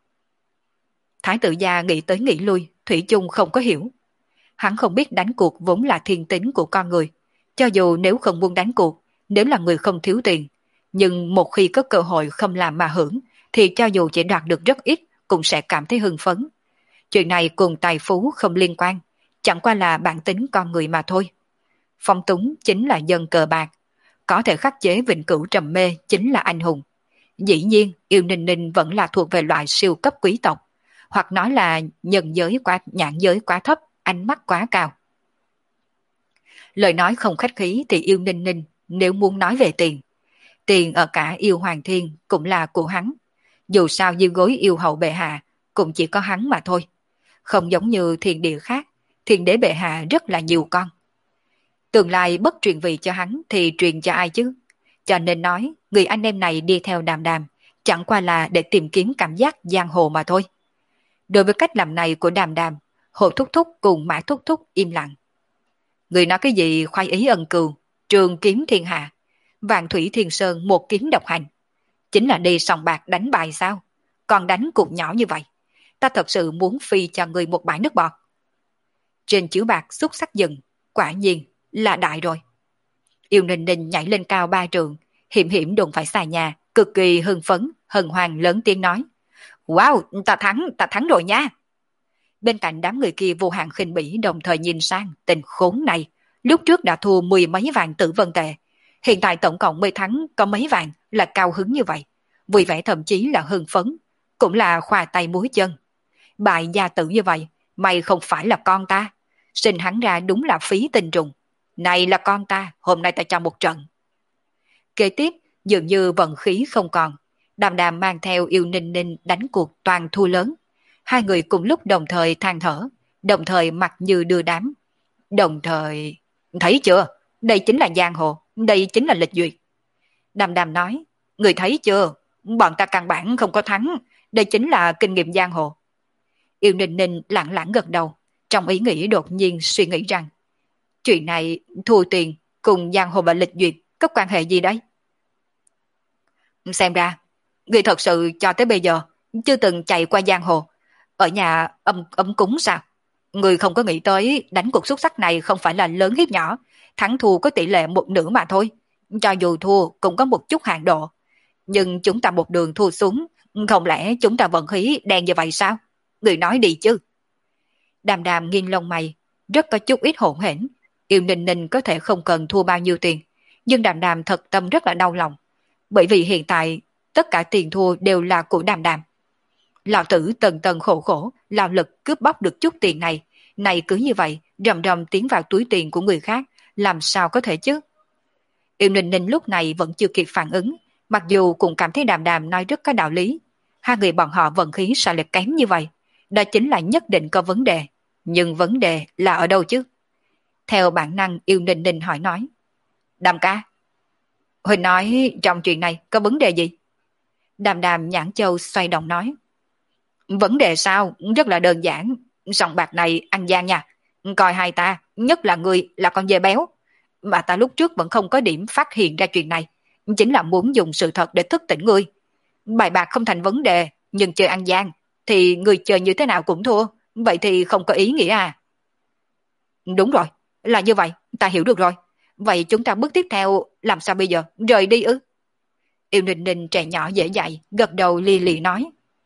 Speaker 1: Thái tử gia nghĩ tới nghĩ lui, Thủy chung không có hiểu. Hắn không biết đánh cuộc vốn là thiên tính của con người. Cho dù nếu không muốn đánh cuộc, nếu là người không thiếu tiền, nhưng một khi có cơ hội không làm mà hưởng, thì cho dù chỉ đoạt được rất ít, cũng sẽ cảm thấy hưng phấn. Chuyện này cùng tài phú không liên quan, chẳng qua là bản tính con người mà thôi. Phong túng chính là dân cờ bạc, có thể khắc chế vĩnh cửu trầm mê chính là anh hùng. Dĩ nhiên, Yêu Ninh Ninh vẫn là thuộc về loại siêu cấp quý tộc, hoặc nói là nhân giới quá, nhãn giới quá thấp, ánh mắt quá cao. Lời nói không khách khí thì Yêu Ninh Ninh nếu muốn nói về tiền, tiền ở cả Yêu Hoàng Thiên cũng là của hắn. Dù sao dưới gối yêu hậu bệ hạ cũng chỉ có hắn mà thôi. Không giống như thiên địa khác, thiên đế bệ hạ rất là nhiều con. Tương lai bất truyền vị cho hắn thì truyền cho ai chứ? Cho nên nói, người anh em này đi theo Đàm Đàm, chẳng qua là để tìm kiếm cảm giác giang hồ mà thôi. Đối với cách làm này của Đàm Đàm, Hồ Thúc Thúc cùng Mã Thúc Thúc im lặng. Người nói cái gì khoái ý ân cừu, trường kiếm thiên hạ, vạn thủy thiên sơn một kiếm độc hành. Chính là đi sòng bạc đánh bài sao? Còn đánh cuộc nhỏ như vậy. Ta thật sự muốn phi cho người một bãi nước bọt. Trên chiếu bạc xúc sắc dừng, quả nhiên là đại rồi. Yêu Ninh Ninh nhảy lên cao ba trượng, hiểm hiểm đụng phải xà nhà, cực kỳ hưng phấn, hân hoan lớn tiếng nói. Wow, ta thắng, ta thắng rồi nha. Bên cạnh đám người kia vô hạn khinh bỉ đồng thời nhìn sang, tình khốn này, lúc trước đã thua mười mấy vạn tử vân tệ. Hiện tại tổng cộng mới thắng có mấy vạn là cao hứng như vậy. Vui vẻ thậm chí là hưng phấn, cũng là khoa tay múa chân. Bại gia tử như vậy, mày không phải là con ta. Sinh hắn ra đúng là phí tinh trùng. Này là con ta, hôm nay ta cho một trận. Kế tiếp, dường như vận khí không còn. Đàm Đàm mang theo Yêu Ninh Ninh đánh cuộc toàn thua lớn. Hai người cùng lúc đồng thời than thở, đồng thời mặt như đưa đám. Đồng thời... Thấy chưa? Đây chính là giang hồ, đây chính là lịch duyệt. Đàm Đàm nói, người thấy chưa? Bọn ta căn bản không có thắng, đây chính là kinh nghiệm giang hồ. Yêu Ninh Ninh lặng lặng gật đầu, trong ý nghĩ đột nhiên suy nghĩ rằng, chuyện này thua tiền cùng giang hồ và lịch duyệt có quan hệ gì đấy? Xem ra, người thật sự cho tới bây giờ chưa từng chạy qua giang hồ, ở nhà ấm ấm cúng sao? Người không có nghĩ tới đánh cuộc xuất sắc này không phải là lớn hiếp nhỏ, thắng thua có tỷ lệ một nửa mà thôi. Cho dù thua cũng có một chút hạn độ. Nhưng chúng ta một đường thua xuống, không lẽ chúng ta vận khí đen như vậy sao? Người nói đi chứ. Đàm Đàm nghiêng lông mày, rất có chút ít hỗn hển. Yêu Ninh Ninh có thể không cần thua bao nhiêu tiền, nhưng Đàm Đàm thật tâm rất là đau lòng. Bởi vì hiện tại, tất cả tiền thua đều là của Đàm Đàm. Lão tử tần tần khổ khổ, lao lực cướp bóc được chút tiền này, này cứ như vậy, rầm rầm tiến vào túi tiền của người khác, làm sao có thể chứ? Yêu Ninh Ninh lúc này vẫn chưa kịp phản ứng, mặc dù cũng cảm thấy Đàm Đàm nói rất có đạo lý. Hai người bọn họ vận khí sao lại kém như vậy? Đó chính là nhất định có vấn đề. Nhưng vấn đề là ở đâu chứ? Theo bản năng Yêu Ninh Ninh hỏi nói. Đàm ca, Huỳnh nói trong chuyện này có vấn đề gì? Đàm Đàm nhãn châu xoay đồng nói. Vấn đề sao? Rất là đơn giản. Sòng bạc này ăn gian nha. Coi hai ta, nhất là người là con dê béo. Mà ta lúc trước vẫn không có điểm phát hiện ra chuyện này. Chính là muốn dùng sự thật để thức tỉnh ngươi. Bài bạc không thành vấn đề, nhưng chơi ăn gian, thì người chơi như thế nào cũng thua. Vậy thì không có ý nghĩa à? Đúng rồi, là như vậy, ta hiểu được rồi. Vậy chúng ta bước tiếp theo làm sao bây giờ? Rời đi ư? Yêu Ninh Ninh trẻ nhỏ dễ dạy, gật đầu li lì nói.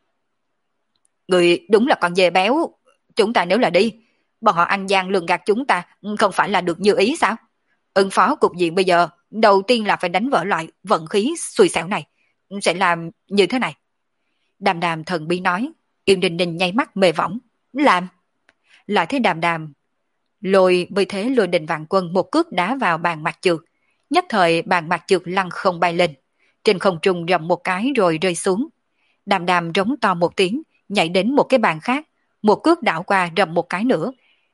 Speaker 1: Người đúng là con dê béo. Chúng ta nếu là đi, bọn họ ăn gian lường gạt chúng ta, không phải là được như ý sao? Ứng phó cục diện bây giờ, đầu tiên là phải đánh vỡ loại vận khí xui xẻo này. Sẽ làm như thế này. Đàm Đàm thần bí nói. Yêu Ninh Ninh nháy mắt mê võng. Làm. Lại thấy Đàm Đàm lôi với thế lôi Đình Vạn Quân một cước đá vào bàn mặt trượt. Nhất thời bàn mặt trượt lăn không bay lên. Trên không trung rầm một cái rồi rơi xuống. Đàm Đàm rống to một tiếng, nhảy đến một cái bàn khác, một cước đảo qua rầm một cái nữa.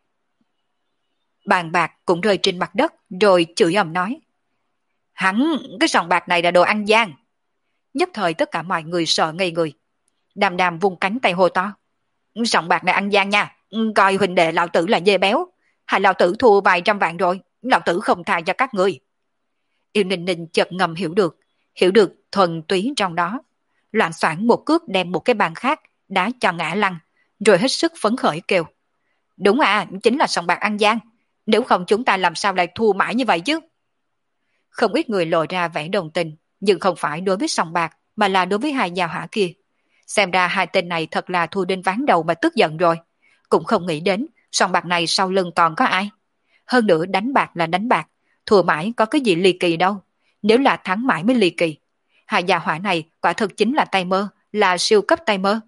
Speaker 1: Bàn bạc cũng rơi trên mặt đất, rồi chửi ầm nói. Hắn, cái sòng bạc này là đồ ăn gian. Nhất thời tất cả mọi người sợ ngây người. Đàm Đàm vung cánh tay hô to. Sòng bạc này ăn gian nha, coi huynh đệ lão tử là dê béo. Hay lão tử thua vài trăm vạn rồi, lão tử không tha cho các người. Yêu Ninh Ninh chợt ngầm hiểu được, hiểu được thuần túy trong đó. Loạn soạn một cước đem một cái bàn khác đá cho ngã lăn, rồi hết sức phấn khởi kêu. Đúng à, chính là sòng bạc ăn gian. Nếu không chúng ta làm sao lại thua mãi như vậy chứ? Không ít người lộ ra vẻ đồng tình, nhưng không phải đối với sòng bạc, mà là đối với hai nhà hỏa kia. Xem ra hai tên này thật là thua đến ván đầu mà tức giận rồi. Cũng không nghĩ đến, sòng bạc này sau lưng còn có ai. Hơn nữa đánh bạc là đánh bạc, thua mãi có cái gì ly kỳ đâu. Nếu là thắng mãi mới ly kỳ. Hai gia hỏa này quả thực chính là tay mơ, là siêu cấp tay mơ.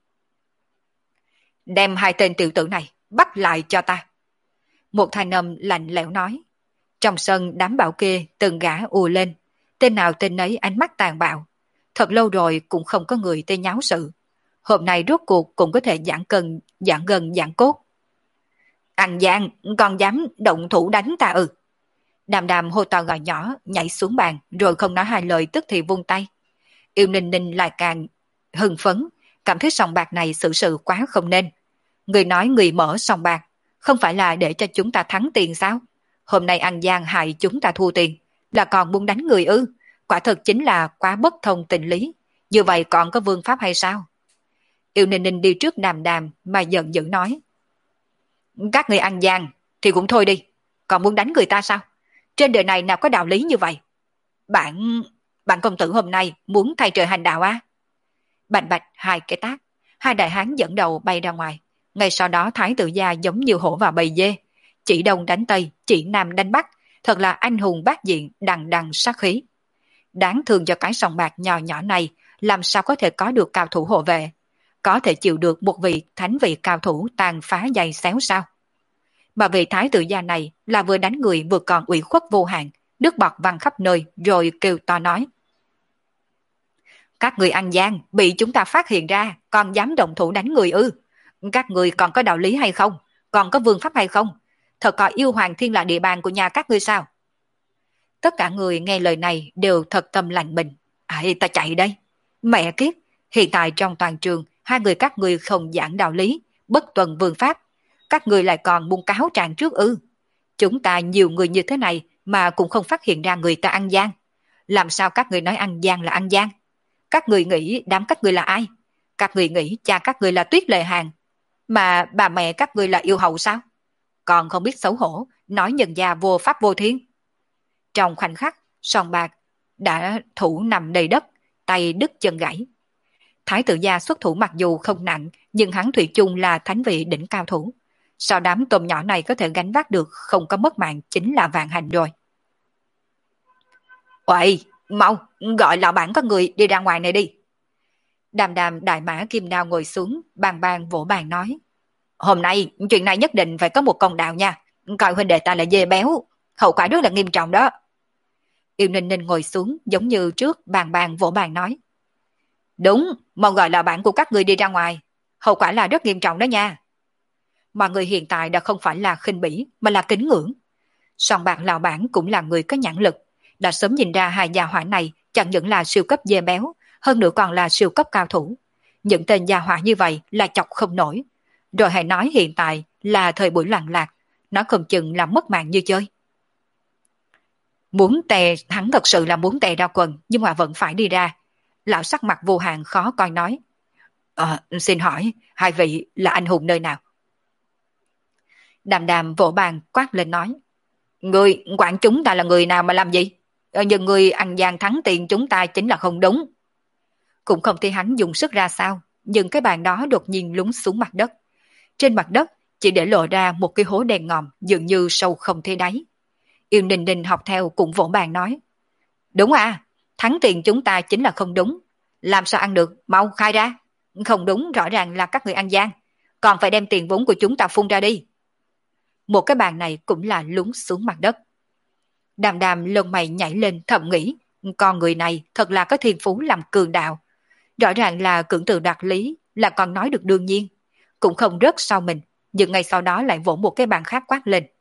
Speaker 1: Đem hai tên tiểu tử này, bắt lại cho ta. Một thanh âm lạnh lẽo nói. Trong sân đám bảo kia từng gã ùa lên. Tên nào tên ấy ánh mắt tàn bạo. Thật lâu rồi cũng không có người tới nháo sự. Hôm nay rốt cuộc cũng có thể giãn cần, giãn gần, giãn cốt. Ăn gian, còn dám động thủ đánh ta ư? Đàm Đàm hô to gọi nhỏ, nhảy xuống bàn, rồi không nói hai lời tức thì vung tay. Yêu Ninh Ninh lại càng hưng phấn, cảm thấy sòng bạc này xử sự quá không nên. Người nói người mở sòng bạc, không phải là để cho chúng ta thắng tiền sao? Hôm nay ăn gian hại chúng ta thua tiền, là còn muốn đánh người ư? Quả thực chính là quá bất thông tình lý. Như vậy còn có vương pháp hay sao? Yêu Ninh Ninh đi trước Đàm Đàm mà giận dữ nói. Các người ăn gian thì cũng thôi đi, còn muốn đánh người ta sao? Trên đời này nào có đạo lý như vậy? Bạn, bạn công tử hôm nay muốn thay trời hành đạo á? Bành bạch hai cái tác, hai đại hán dẫn đầu bay ra ngoài. Ngay sau đó thái tử gia giống như hổ vào bầy dê, chỉ đông đánh tây, chỉ nam đánh bắc, thật là anh hùng bát diện, đằng đằng sát khí. Đáng thương cho cái sòng bạc nhỏ nhỏ này, làm sao có thể có được cao thủ hộ vệ, có thể chịu được một vị thánh vị cao thủ tàn phá dày xéo sao? Mà vị thái tử gia này là vừa đánh người vừa còn ủy khuất vô hạn, nước bọt văng khắp nơi rồi kêu to nói. Các người ăn gian, bị chúng ta phát hiện ra, còn dám động thủ đánh người ư? Các người còn có đạo lý hay không? Còn có vương pháp hay không? Thật coi yêu hoàng thiên là địa bàn của nhà các ngươi sao? Tất cả người nghe lời này đều thật tâm lạnh mình. Ai ta chạy đây? Mẹ kiếp, hiện tại trong toàn trường, hai người các ngươi không giảng đạo lý, bất tuân vương pháp. Các người lại còn muốn cáo trạng trước ư? Chúng ta nhiều người như thế này mà cũng không phát hiện ra người ta ăn gian. Làm sao các người nói ăn gian là ăn gian? Các người nghĩ đám các người là ai? Các người nghĩ cha các người là Tuyết Lệ Hàng, mà bà mẹ các người là yêu hậu sao? Còn không biết xấu hổ, nói nhân gia vô pháp vô thiên. Trong khoảnh khắc, Song Bạc đã thủ nằm đầy đất, tay đứt chân gãy. Thái tử gia xuất thủ mặc dù không nặng, nhưng hắn thủy chung là thánh vị đỉnh cao thủ. Sao đám tôm nhỏ này có thể gánh vác được không có mất mạng chính là vạn hạnh rồi. Uầy, mau, gọi lão bản các người đi ra ngoài này đi. Đàm đàm đại mã kim đao ngồi xuống, bàn bàn vỗ bàn nói. Hôm nay, chuyện này nhất định phải có một công đạo nha. Coi huynh đệ ta là dê béo, hậu quả rất là nghiêm trọng đó. Yêu Ninh Ninh ngồi xuống giống như trước bàn bàn vỗ bàn nói. Đúng, mau gọi lão bản của các người đi ra ngoài. Hậu quả là rất nghiêm trọng đó nha. Mọi người hiện tại đã không phải là khinh bỉ mà là kính ngưỡng. Song Bạc lão bản cũng là người có nhãn lực, đã sớm nhìn ra hai gia hỏa này chẳng những là siêu cấp dê béo, hơn nữa còn là siêu cấp cao thủ. Những tên gia hỏa như vậy là chọc không nổi. Rồi hãy nói hiện tại là thời buổi loạn lạc, nó không chừng là mất mạng như chơi. Muốn tè, hắn thật sự là muốn tè ra quần, nhưng mà vẫn phải đi ra. Lão sắc mặt vô hạn khó coi nói. Ờ, xin hỏi, hai vị là anh hùng nơi nào? Đàm đàm vỗ bàn quát lên nói. Người quản chúng ta là người nào mà làm gì? Nhưng người ăn gian thắng tiền chúng ta chính là không đúng. Cũng không thấy hắn dùng sức ra sao, nhưng cái bàn đó đột nhiên lún xuống mặt đất. Trên mặt đất chỉ để lộ ra một cái hố đen ngòm dường như sâu không thấy đáy. Yêu Ninh Ninh học theo cũng vỗ bàn nói. Đúng à, thắng tiền chúng ta chính là không đúng. Làm sao ăn được, mau khai ra. Không đúng rõ ràng là các người ăn gian, còn phải đem tiền vốn của chúng ta phun ra đi. Một cái bàn này cũng là lún xuống mặt đất. Đàm đàm lông mày nhảy lên thầm nghĩ, con người này thật là có thiên phú làm cường đạo. Rõ ràng là cưỡng từ đoạt lý, là còn nói được đương nhiên. Cũng không rớt sau mình, nhưng ngay sau đó lại vỗ một cái bàn khác quát lên.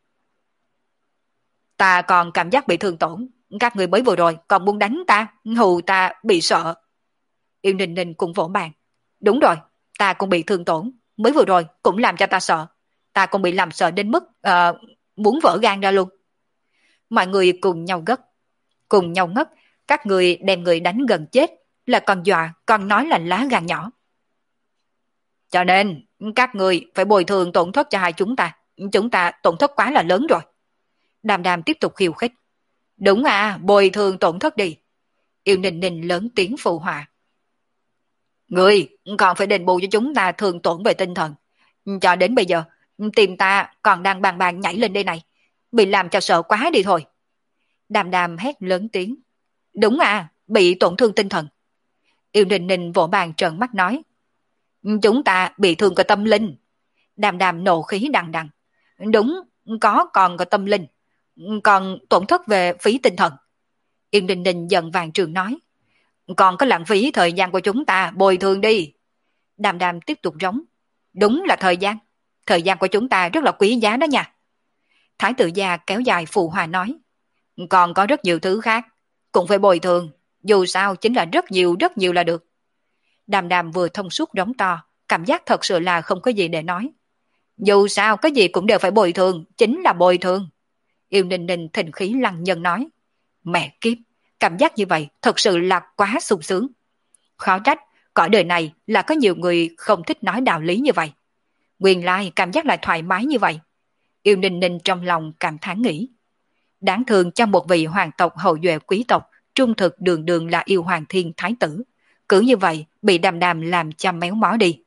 Speaker 1: Ta còn cảm giác bị thương tổn, các người mới vừa rồi còn muốn đánh ta, hù ta bị sợ. Yêu Ninh Ninh cũng vỗ bàn. Đúng rồi, ta cũng bị thương tổn, mới vừa rồi cũng làm cho ta sợ. Ta cũng bị làm sợ đến mức uh, muốn vỡ gan ra luôn. Mọi người cùng nhau gất, cùng nhau ngất, các người đem người đánh gần chết, là còn dọa, còn nói là lá gan nhỏ. Cho nên, các người phải bồi thường tổn thất cho hai chúng ta. Chúng ta tổn thất quá là lớn rồi. Đàm đàm tiếp tục khiêu khích. Đúng à, bồi thường tổn thất đi. Yêu Ninh Ninh lớn tiếng phụ họa. Người còn phải đền bù cho chúng ta thường tổn về tinh thần. Cho đến bây giờ, tim ta còn đang bàn bàn nhảy lên đây này. Bị làm cho sợ quá đi thôi. Đàm đàm hét lớn tiếng. Đúng à, bị tổn thương tinh thần. Yêu Ninh Ninh vỗ bàn trợn mắt nói. Chúng ta bị thương cả tâm linh. Đàm đàm nộ khí đằng đằng. Đúng, có còn có tâm linh. Còn tổn thất về phí tinh thần. Yêu Ninh Ninh giận vàng trường nói. Còn có lãng phí thời gian của chúng ta, bồi thường đi. Đàm đàm tiếp tục rống. Đúng là thời gian. Thời gian của chúng ta rất là quý giá đó nha. Thái tử gia kéo dài phụ hòa nói. Còn có rất nhiều thứ khác. Cũng phải bồi thường. Dù sao chính là rất nhiều rất nhiều là được. Đàm đàm vừa thông suốt đóng to. Cảm giác thật sự là không có gì để nói. Dù sao cái gì cũng đều phải bồi thường. Chính là bồi thường. Yêu Ninh Ninh thịnh khí lăng nhân nói. Mẹ kiếp. Cảm giác như vậy thật sự là quá sung sướng. Khó trách, cõi đời này là có nhiều người không thích nói đạo lý như vậy. Nguyên lai cảm giác lại thoải mái như vậy. Yêu Ninh Ninh trong lòng cảm thán nghĩ. Đáng thương cho một vị hoàng tộc hậu duệ quý tộc, trung thực đường đường là yêu hoàng thiên thái tử. Cứ như vậy bị đàm đàm làm cho méo mó đi.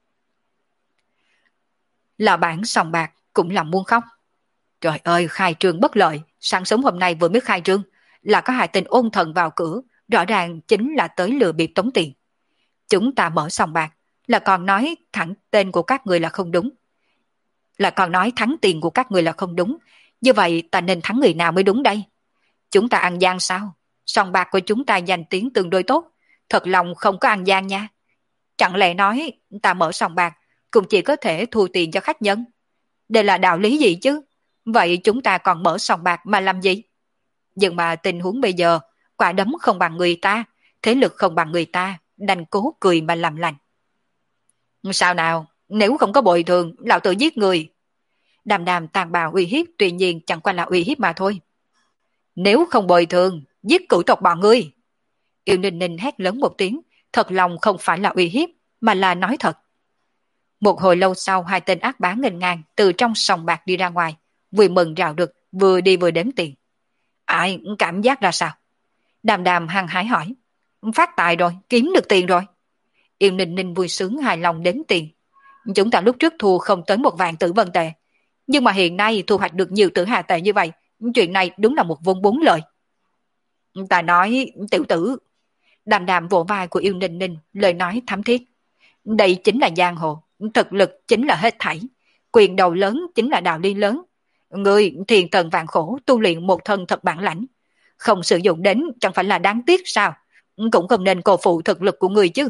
Speaker 1: Lão bản Sòng Bạc cũng lòng muốn khóc. Trời ơi, khai trương bất lợi, sáng sớm hôm nay vừa mới khai trương, là có hai tên ôn thần vào cửa, rõ ràng chính là tới lừa bịp tống tiền. Chúng ta mở Sòng Bạc, là còn nói thẳng tên của các người là không đúng. Là còn nói thắng tiền của các người là không đúng. Như vậy ta nên thắng người nào mới đúng đây? Chúng ta ăn gian sao? Sòng Bạc của chúng ta danh tiếng tương đối tốt. Thật lòng không có ăn gian nha. Chẳng lẽ nói ta mở Sòng Bạc cũng chỉ có thể thu tiền cho khách nhân? Đây là đạo lý gì chứ? Vậy chúng ta còn mở Sòng Bạc mà làm gì? Nhưng mà tình huống bây giờ, quả đấm không bằng người ta, thế lực không bằng người ta, đành cố cười mà làm lành. Sao nào, Nếu không có bồi thường, lão tử giết người. Đàm đàm tàn bạo uy hiếp tuy nhiên chẳng qua là uy hiếp mà thôi. Nếu không bồi thường, giết cửu tộc bọn ngươi. Yêu Ninh Ninh hét lớn một tiếng, thật lòng không phải là uy hiếp, mà là nói thật. Một hồi lâu sau, hai tên ác bá nghênh ngang từ trong sòng bạc đi ra ngoài, vừa mừng rào rực, vừa đi vừa đếm tiền. Ai cảm giác ra sao? Đàm đàm hăng hái hỏi. Phát tài rồi, kiếm được tiền rồi. Yêu Ninh Ninh vui sướng hài lòng đếm tiền. Chúng ta lúc trước thua không tới một vạn tử vân tệ, nhưng mà hiện nay thu hoạch được nhiều tử hà tệ như vậy, chuyện này đúng là một vốn bốn lời. Ta nói, tiểu tử. Đàm đàm vỗ vai của Yêu Ninh Ninh, lời nói thắm thiết. Đây chính là giang hồ, thực lực chính là hết thảy, quyền đầu lớn chính là đạo lý lớn. Người thiền tần vạn khổ tu luyện một thân thật bản lãnh, không sử dụng đến chẳng phải là đáng tiếc sao? Cũng không nên cô phụ thực lực của người chứ.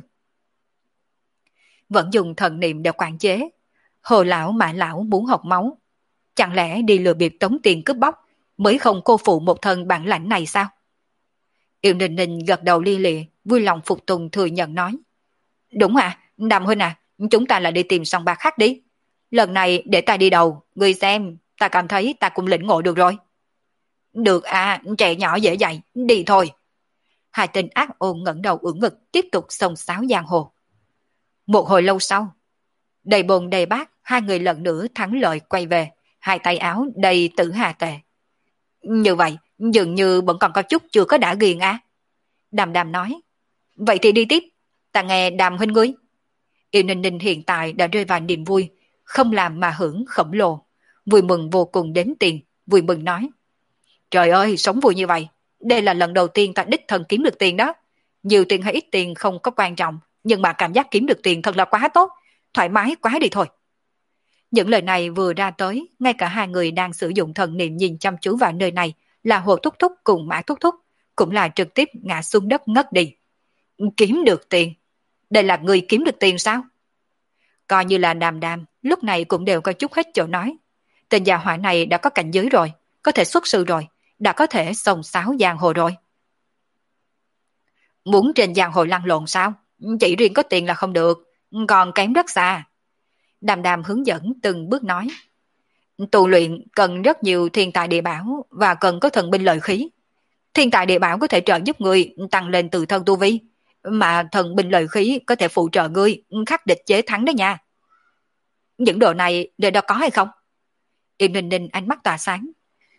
Speaker 1: Vẫn dùng thần niệm để quản chế. Hồ lão mã lão muốn học máu, chẳng lẽ đi lừa bịp tống tiền cướp bóc mới không cô phụ một thân bản lãnh này sao? Yêu Ninh Ninh gật đầu li lịa, vui lòng phục tùng thừa nhận nói. Đúng à, Đàm huynh à, chúng ta lại đi tìm sòng bạc khác đi. Lần này để ta đi đầu, người xem, ta cảm thấy ta cũng lĩnh ngộ được rồi. Được à, trẻ nhỏ dễ dạy, đi thôi. Hai tên ác ôn ngẩng đầu ưỡn ngực tiếp tục xông xáo giang hồ. Một hồi lâu sau, đầy bồn đầy bát, hai người lần nữa thắng lợi quay về, hai tay áo đầy tử hà tệ. Như vậy, dường như vẫn còn có chút chưa có đã ghiền à? Đàm đàm nói. Vậy thì đi tiếp, ta nghe Đàm huynh ngươi. Yêu Ninh Ninh hiện tại đã rơi vào niềm vui, không làm mà hưởng khổng lồ. Vui mừng vô cùng đếm tiền, vui mừng nói. Trời ơi, sống vui như vậy, đây là lần đầu tiên ta đích thân kiếm được tiền đó. Nhiều tiền hay ít tiền không có quan trọng, nhưng mà cảm giác kiếm được tiền thật là quá tốt, thoải mái quá đi thôi. Những lời này vừa ra tới, ngay cả hai người đang sử dụng thần niệm nhìn chăm chú vào nơi này là Hồ Thúc Thúc cùng Mã Thúc Thúc, cũng là trực tiếp ngã xuống đất ngất đi. Kiếm được tiền? Đây là người kiếm được tiền sao? Coi như là Đàm Đàm, lúc này cũng đều có chút hết chỗ nói. Tên già hỏa này đã có cảnh giới rồi, có thể xuất sự rồi, đã có thể xông xáo giang hồ rồi. Muốn trên giang hồ lăn lộn sao? Chỉ riêng có tiền là không được, còn kém rất xa. Đàm Đàm hướng dẫn từng bước nói. Tu luyện cần rất nhiều thiên tài địa bảo và cần có thần binh lợi khí. Thiên tài địa bảo có thể trợ giúp người tăng lên từ thân tu vi, mà thần binh lợi khí có thể phụ trợ ngươi khắc địch chế thắng đó nha. Những đồ này nơi đó có hay không? Yên Ninh Ninh ánh mắt tỏa sáng.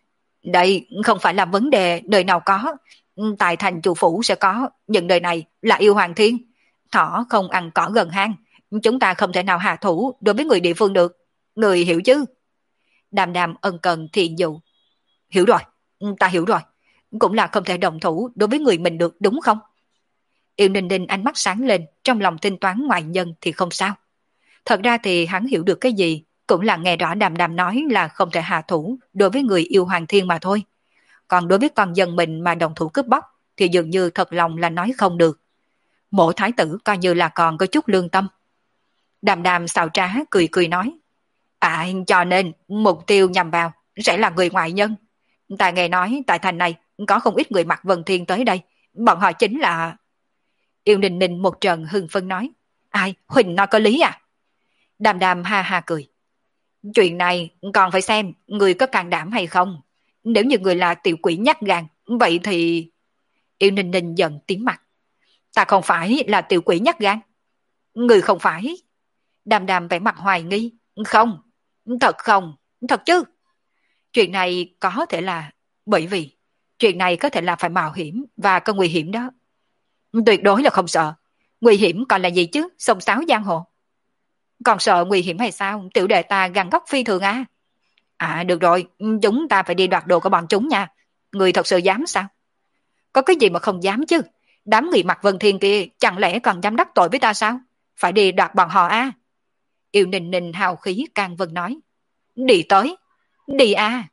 Speaker 1: Đây không phải là vấn đề nơi nào có, tại thành chủ phủ sẽ có, nhưng nơi này là yêu hoàng thiên. Thỏ không ăn cỏ gần hang, chúng ta không thể nào hạ thủ đối với người địa phương được. Người hiểu chứ? Đàm Đàm ân cần thiện dụ. Hiểu rồi, ta hiểu rồi. Cũng là không thể đồng thủ đối với người mình được đúng không? Yêu Ninh Ninh ánh mắt sáng lên, trong lòng tính toán ngoại nhân thì không sao. Thật ra thì hắn hiểu được cái gì, cũng là nghe rõ Đàm Đàm nói là không thể hạ thủ đối với người yêu hoàng thiên mà thôi. Còn đối với con dân mình mà đồng thủ cướp bóc thì dường như thật lòng là nói không được. Mộ thái tử coi như là còn có chút lương tâm. Đàm Đàm xào trá cười cười nói. À, cho nên mục tiêu nhằm vào sẽ là người ngoại nhân. Ta nghe nói tại thành này có không ít người mặc vân thiên tới đây, bọn họ chính là... Yêu Ninh Ninh một trận hưng phấn nói. Ai, Huỳnh nói có lý à? Đàm Đàm ha ha cười. Chuyện này còn phải xem người có can đảm hay không. Nếu như người là tiểu quỷ nhát gan, vậy thì... Yêu Ninh Ninh giận tím mặt. Ta không phải là tiểu quỷ nhát gan. Người không phải. Đàm Đàm vẻ mặt hoài nghi. Không, thật không, thật chứ. Chuyện này có thể là... Bởi vì chuyện này có thể là phải mạo hiểm và có nguy hiểm đó. Tuyệt đối là không sợ. Nguy hiểm còn là gì chứ, xông xáo giang hồ. Còn sợ nguy hiểm hay sao, tiểu đệ ta gằn góc phi thường à. À được rồi, chúng ta phải đi đoạt đồ của bọn chúng nha. Người thật sự dám sao? Có cái gì mà không dám chứ. Đám người mặc vân thiên kia chẳng lẽ còn dám đắc tội với ta sao? Phải đi đoạt bọn họ à. Yêu Ninh Ninh hào khí can vân nói. Đi tới, đi à.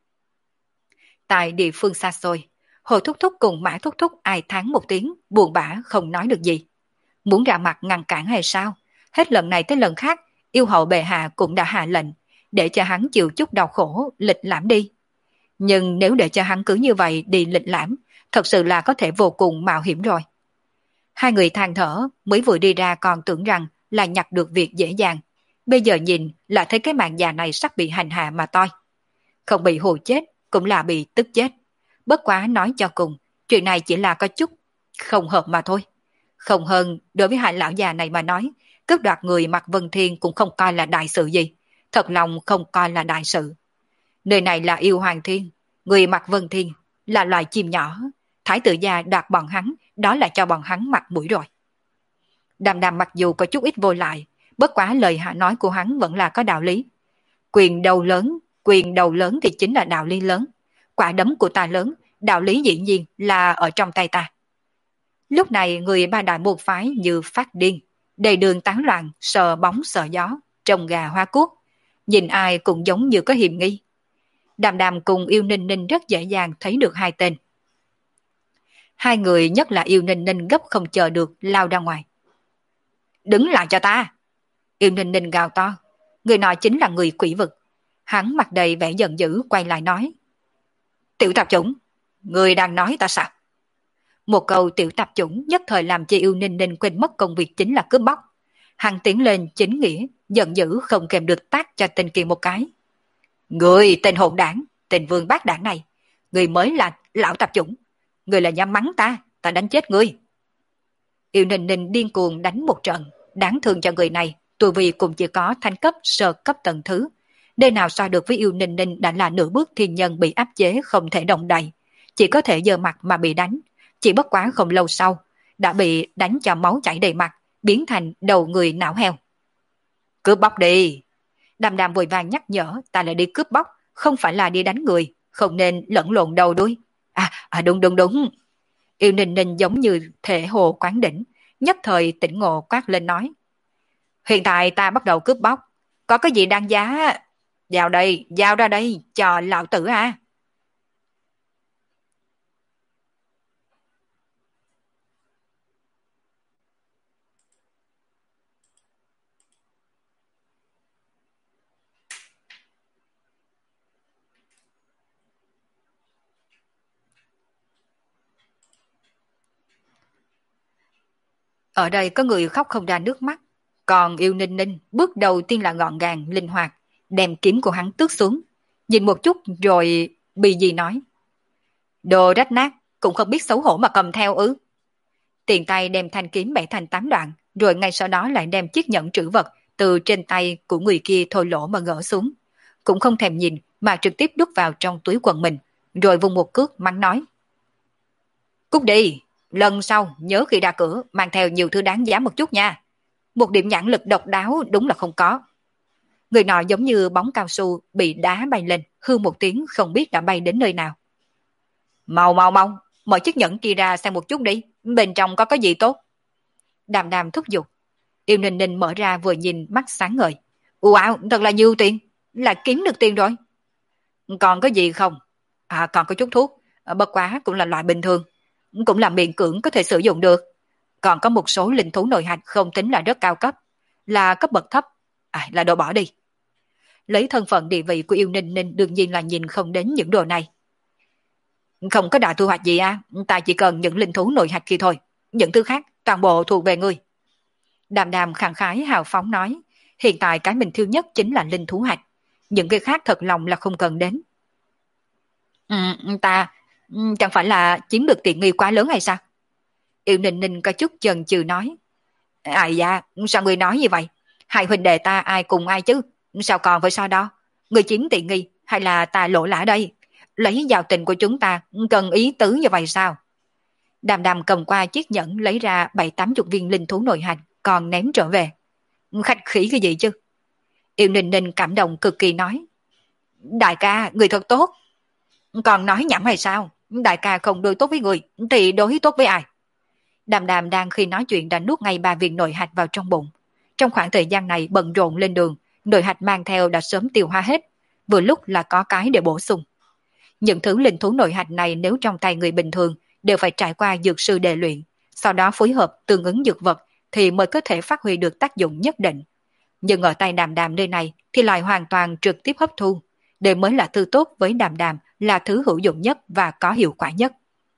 Speaker 1: Tại địa phương xa xôi, Hồ Thúc Thúc cùng Mã Thúc Thúc ai thán một tiếng, buồn bã không nói được gì. Muốn ra mặt ngăn cản hay sao? Hết lần này tới lần khác, yêu hậu bệ hạ cũng đã hạ lệnh, để cho hắn chịu chút đau khổ, lịch lãm đi. Nhưng nếu để cho hắn cứ như vậy đi lịch lãm, thật sự là có thể vô cùng mạo hiểm rồi. Hai người than thở, mới vừa đi ra còn tưởng rằng là nhặt được việc dễ dàng. Bây giờ nhìn là thấy cái mạng già này sắp bị hành hạ mà toi. Không bị hù chết cũng là bị tức chết. Bất quá nói cho cùng, chuyện này chỉ là có chút không hợp mà thôi. Không hơn, đối với hai lão già này mà nói, cướp đoạt người Mạc Vân Thiên cũng không coi là đại sự gì. Thật lòng không coi là đại sự. Nơi này là yêu hoàng thiên, người Mạc Vân Thiên là loài chim nhỏ. Thái tử gia đoạt bọn hắn, đó là cho bọn hắn mặt mũi rồi. Đàm Đàm mặc dù có chút ít vô lại, bất quá lời hạ nói của hắn vẫn là có đạo lý. Quyền đầu lớn, quyền đầu lớn thì chính là đạo lý lớn. Quả đấm của ta lớn, đạo lý dĩ nhiên là ở trong tay ta. Lúc này người ba đại môn phái như phát điên, đầy đường tán loạn, sờ bóng sờ gió, trồng gà hoa cuốc. Nhìn ai cũng giống như có hiểm nghi. Đàm Đàm cùng Yêu Ninh Ninh rất dễ dàng thấy được hai tên. Hai người nhất là Yêu Ninh Ninh gấp không chờ được lao ra ngoài. Đứng lại cho ta! Yêu Ninh Ninh gào to. Người nọ chính là người quỷ vực. Hắn mặt đầy vẻ giận dữ quay lại nói. Tiểu tạp chủng, người đang nói ta sao? Một câu tiểu tạp chủng nhất thời làm cho Yêu Ninh Ninh quên mất công việc chính là cướp bóc. Hắn tiến lên chính nghĩa, giận dữ không kèm được tát cho tên kia một cái. Người tên hỗn đảng, tên vương bác đảng này, người mới là lão tạp chủng. Người là nhắm mắng ta, ta đánh chết ngươi. Yêu Ninh Ninh điên cuồng đánh một trận, đáng thương cho người này, tu vi cũng chỉ có thanh cấp sơ cấp tầng thứ. Nơi nào so được với Yêu Ninh Ninh đã là nửa bước thiên nhân bị áp chế không thể động đậy, chỉ có thể giơ mặt mà bị đánh. Chỉ bất quá không lâu sau, đã bị đánh cho máu chảy đầy mặt, biến thành đầu người não heo. Cướp bóc đi! Đàm Đàm vội vàng nhắc nhở, ta lại đi cướp bóc, không phải là đi đánh người, không nên lẫn lộn đầu đuôi. À, à đúng đúng đúng. Yêu Ninh Ninh giống như thể hồ quán đỉnh, nhất thời tỉnh ngộ quát lên nói. Hiện tại ta bắt đầu cướp bóc, có cái gì đáng giá? Vào đây, giao ra đây, cho lão tử à. Ở đây có người khóc không ra nước mắt, còn Yêu Ninh Ninh bước đầu tiên là gọn gàng, linh hoạt, đem kiếm của hắn tước xuống, nhìn một chút rồi bị gì nói. Đồ rách nát, cũng không biết xấu hổ mà cầm theo ư. Tiền tay đem thanh kiếm bẻ thành tám đoạn, rồi ngay sau đó lại đem chiếc nhẫn trữ vật từ trên tay của người kia thôi lỗ mà gỡ xuống. Cũng không thèm nhìn mà trực tiếp đút vào trong túi quần mình, rồi vùng một cước mắng nói. Cút đi! Lần sau nhớ khi ra cửa mang theo nhiều thứ đáng giá một chút nha. Một điểm nhãn lực độc đáo đúng là không có. Người nọ giống như bóng cao su bị đá bay lên, hư một tiếng không biết đã bay đến nơi nào. Mau mau mau, mở chiếc nhẫn kia ra xem một chút đi, bên trong có cái gì tốt. Đàm Đàm thúc giục. Yêu Ninh Ninh mở ra vừa nhìn mắt sáng ngời. Wow, thật là nhiều tiền, là kiếm được tiền rồi. Còn có gì không? À, còn có chút thuốc, bất quá cũng là loại bình thường, cũng là miễn cưỡng có thể sử dụng được. Còn có một số linh thú nội hạch không tính là rất cao cấp, là cấp bậc thấp, à, là đồ bỏ đi. Lấy thân phận địa vị của Yêu Ninh Ninh đương nhiên là nhìn không đến những đồ này. Không có đại thu hoạch gì à, ta chỉ cần những linh thú nội hạch kia thôi, những thứ khác toàn bộ thuộc về ngươi. Đàm Đàm khẳng khái hào phóng nói, hiện tại cái mình thiếu nhất chính là linh thú hạch, những cái khác thật lòng là không cần đến. Ừ, ta chẳng phải là chiếm được tiện nghi quá lớn hay sao? Yêu Ninh Ninh có chút chần chừ nói. Ai da, sao người nói như vậy? Hai huynh đệ ta ai cùng ai chứ? Sao còn phải so đo? Người chiếm tiện nghi hay là ta lỗ lã đây? Lấy giao tình của chúng ta cần ý tứ như vậy sao? Đàm Đàm cầm qua chiếc nhẫn lấy ra bảy tám chục viên linh thú nội hành, còn ném trở về. Khách khí cái gì chứ? Yêu Ninh Ninh cảm động cực kỳ nói. Đại ca, người thật tốt. Còn nói nhảm hay sao? Đại ca không đối tốt với người, thì đối tốt với ai? Đàm Đàm đang khi nói chuyện đã nuốt ngay ba viên nội hạch vào trong bụng. Trong khoảng thời gian này bận rộn lên đường, nội hạch mang theo đã sớm tiêu hóa hết, vừa lúc là có cái để bổ sung. Những thứ linh thú nội hạch này nếu trong tay người bình thường đều phải trải qua dược sư đề luyện, sau đó phối hợp tương ứng dược vật thì mới có thể phát huy được tác dụng nhất định. Nhưng ở tay Đàm Đàm nơi này thì lại hoàn toàn trực tiếp hấp thu, đây mới là thứ tốt với Đàm Đàm, là thứ hữu dụng nhất và có hiệu quả nhất.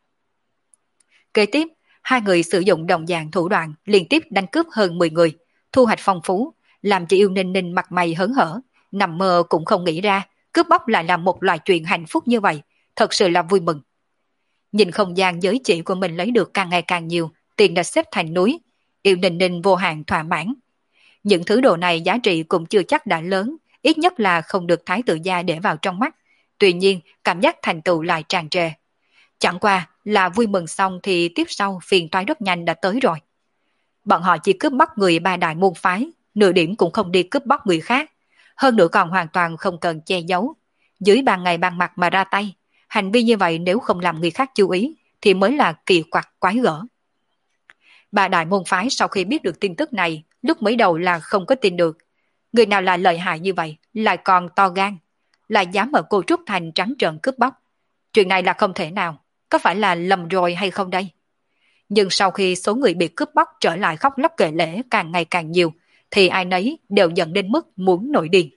Speaker 1: Kế tiếp, hai người sử dụng đồng dạng thủ đoạn liên tiếp đánh cướp hơn mười người, thu hoạch phong phú, làm cho Yêu Ninh Ninh mặt mày hớn hở, nằm mơ cũng không nghĩ ra, cướp bóc lại là một loại chuyện hạnh phúc như vậy, thật sự là vui mừng. Nhìn không gian giới chỉ của mình lấy được càng ngày càng nhiều, tiền đã xếp thành núi, Yêu Ninh Ninh vô hạn thỏa mãn. Những thứ đồ này giá trị cũng chưa chắc đã lớn, ít nhất là không được thái tử gia để vào trong mắt. Tuy nhiên, cảm giác thành tựu lại tràn trề. Chẳng qua là vui mừng xong thì tiếp sau phiền toái rất nhanh đã tới rồi. Bọn họ chỉ cướp bóc người ba đại môn phái, nửa điểm cũng không đi cướp bóc người khác. Hơn nữa còn hoàn toàn không cần che giấu. Dưới ban ngày ban mặt mà ra tay, hành vi như vậy nếu không làm người khác chú ý thì mới là kỳ quặc quái gở. Ba đại môn phái sau khi biết được tin tức này, lúc mới đầu là không có tin được. Người nào là lợi hại như vậy, lại còn to gan, lại dám ở Cô Trúc Thành trắng trợn cướp bóc. Chuyện này là không thể nào, có phải là lầm rồi hay không đây? Nhưng sau khi số người bị cướp bóc trở lại khóc lóc kể lể càng ngày càng nhiều, thì ai nấy đều giận đến mức muốn nổi điên.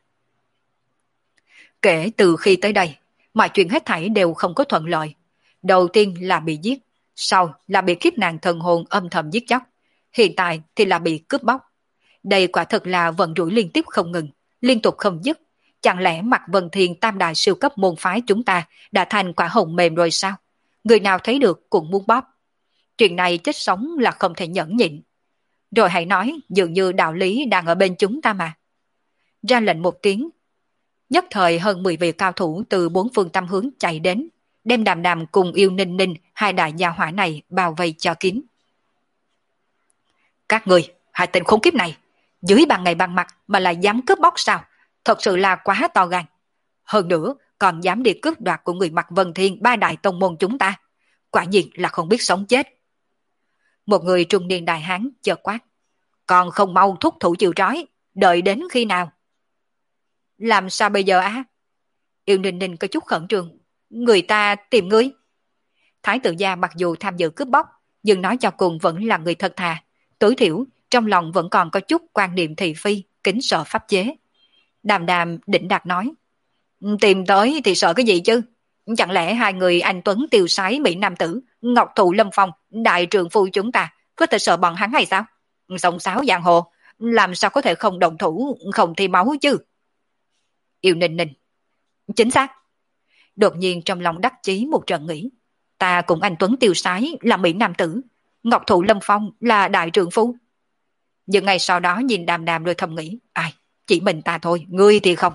Speaker 1: Kể từ khi tới đây, mọi chuyện hết thảy đều không có thuận lợi. Đầu tiên là bị giết, sau là bị kiếp nạn thần hồn âm thầm giết chóc, hiện tại thì là bị cướp bóc. Đây quả thật là vận rủi liên tiếp không ngừng, liên tục không dứt. Chẳng lẽ mặt Vân Thiên tam đại siêu cấp môn phái chúng ta đã thành quả hồng mềm rồi sao? Người nào thấy được cũng muốn bóp. Chuyện này chết sống là không thể nhẫn nhịn. Rồi hãy nói dường như đạo lý đang ở bên chúng ta mà. Ra lệnh một tiếng. Nhất thời hơn mười vị cao thủ từ bốn phương tám hướng chạy đến, đem Đàm Đàm cùng Yêu Ninh Ninh hai đại gia hỏa này bao vây cho kín. Các người, hai tên khốn kiếp này, dưới ban ngày ban mặt mà lại dám cướp bóc sao? Thật sự là quá to gan. Hơn nữa còn dám đi cướp đoạt của người Mặc Vân Thiên ba đại tông môn chúng ta. Quả nhiên là không biết sống chết. Một người trung niên đại hán chợt quát. Còn không mau thúc thủ chịu trói, đợi đến khi nào? Làm sao bây giờ á? Yêu Ninh Ninh có chút khẩn trương. Người ta tìm ngươi. Thái tử gia mặc dù tham dự cướp bóc, nhưng nói cho cùng vẫn là người thật thà. Tối thiểu, trong lòng vẫn còn có chút quan niệm thị phi, kính sợ pháp chế. Đàm Đàm đỉnh đạt nói. Tìm tới thì sợ cái gì chứ? Chẳng lẽ hai người anh Tuấn tiêu sái Mỹ Nam Tử, Ngọc Thụ Lâm Phong, đại trường phu chúng ta, có thể sợ bọn hắn hay sao? Sông sáo giang hồ, làm sao có thể không động thủ, không thi máu chứ? Yêu Ninh Ninh. Chính xác. Đột nhiên trong lòng đắc chí một trận nghĩ. Ta cùng anh Tuấn tiêu sái là Mỹ Nam Tử, Ngọc Thụ Lâm Phong là đại trường phu. Nhưng ngày sau đó nhìn Đàm Đàm rồi thầm nghĩ. Ai, chỉ mình ta thôi, ngươi thì không.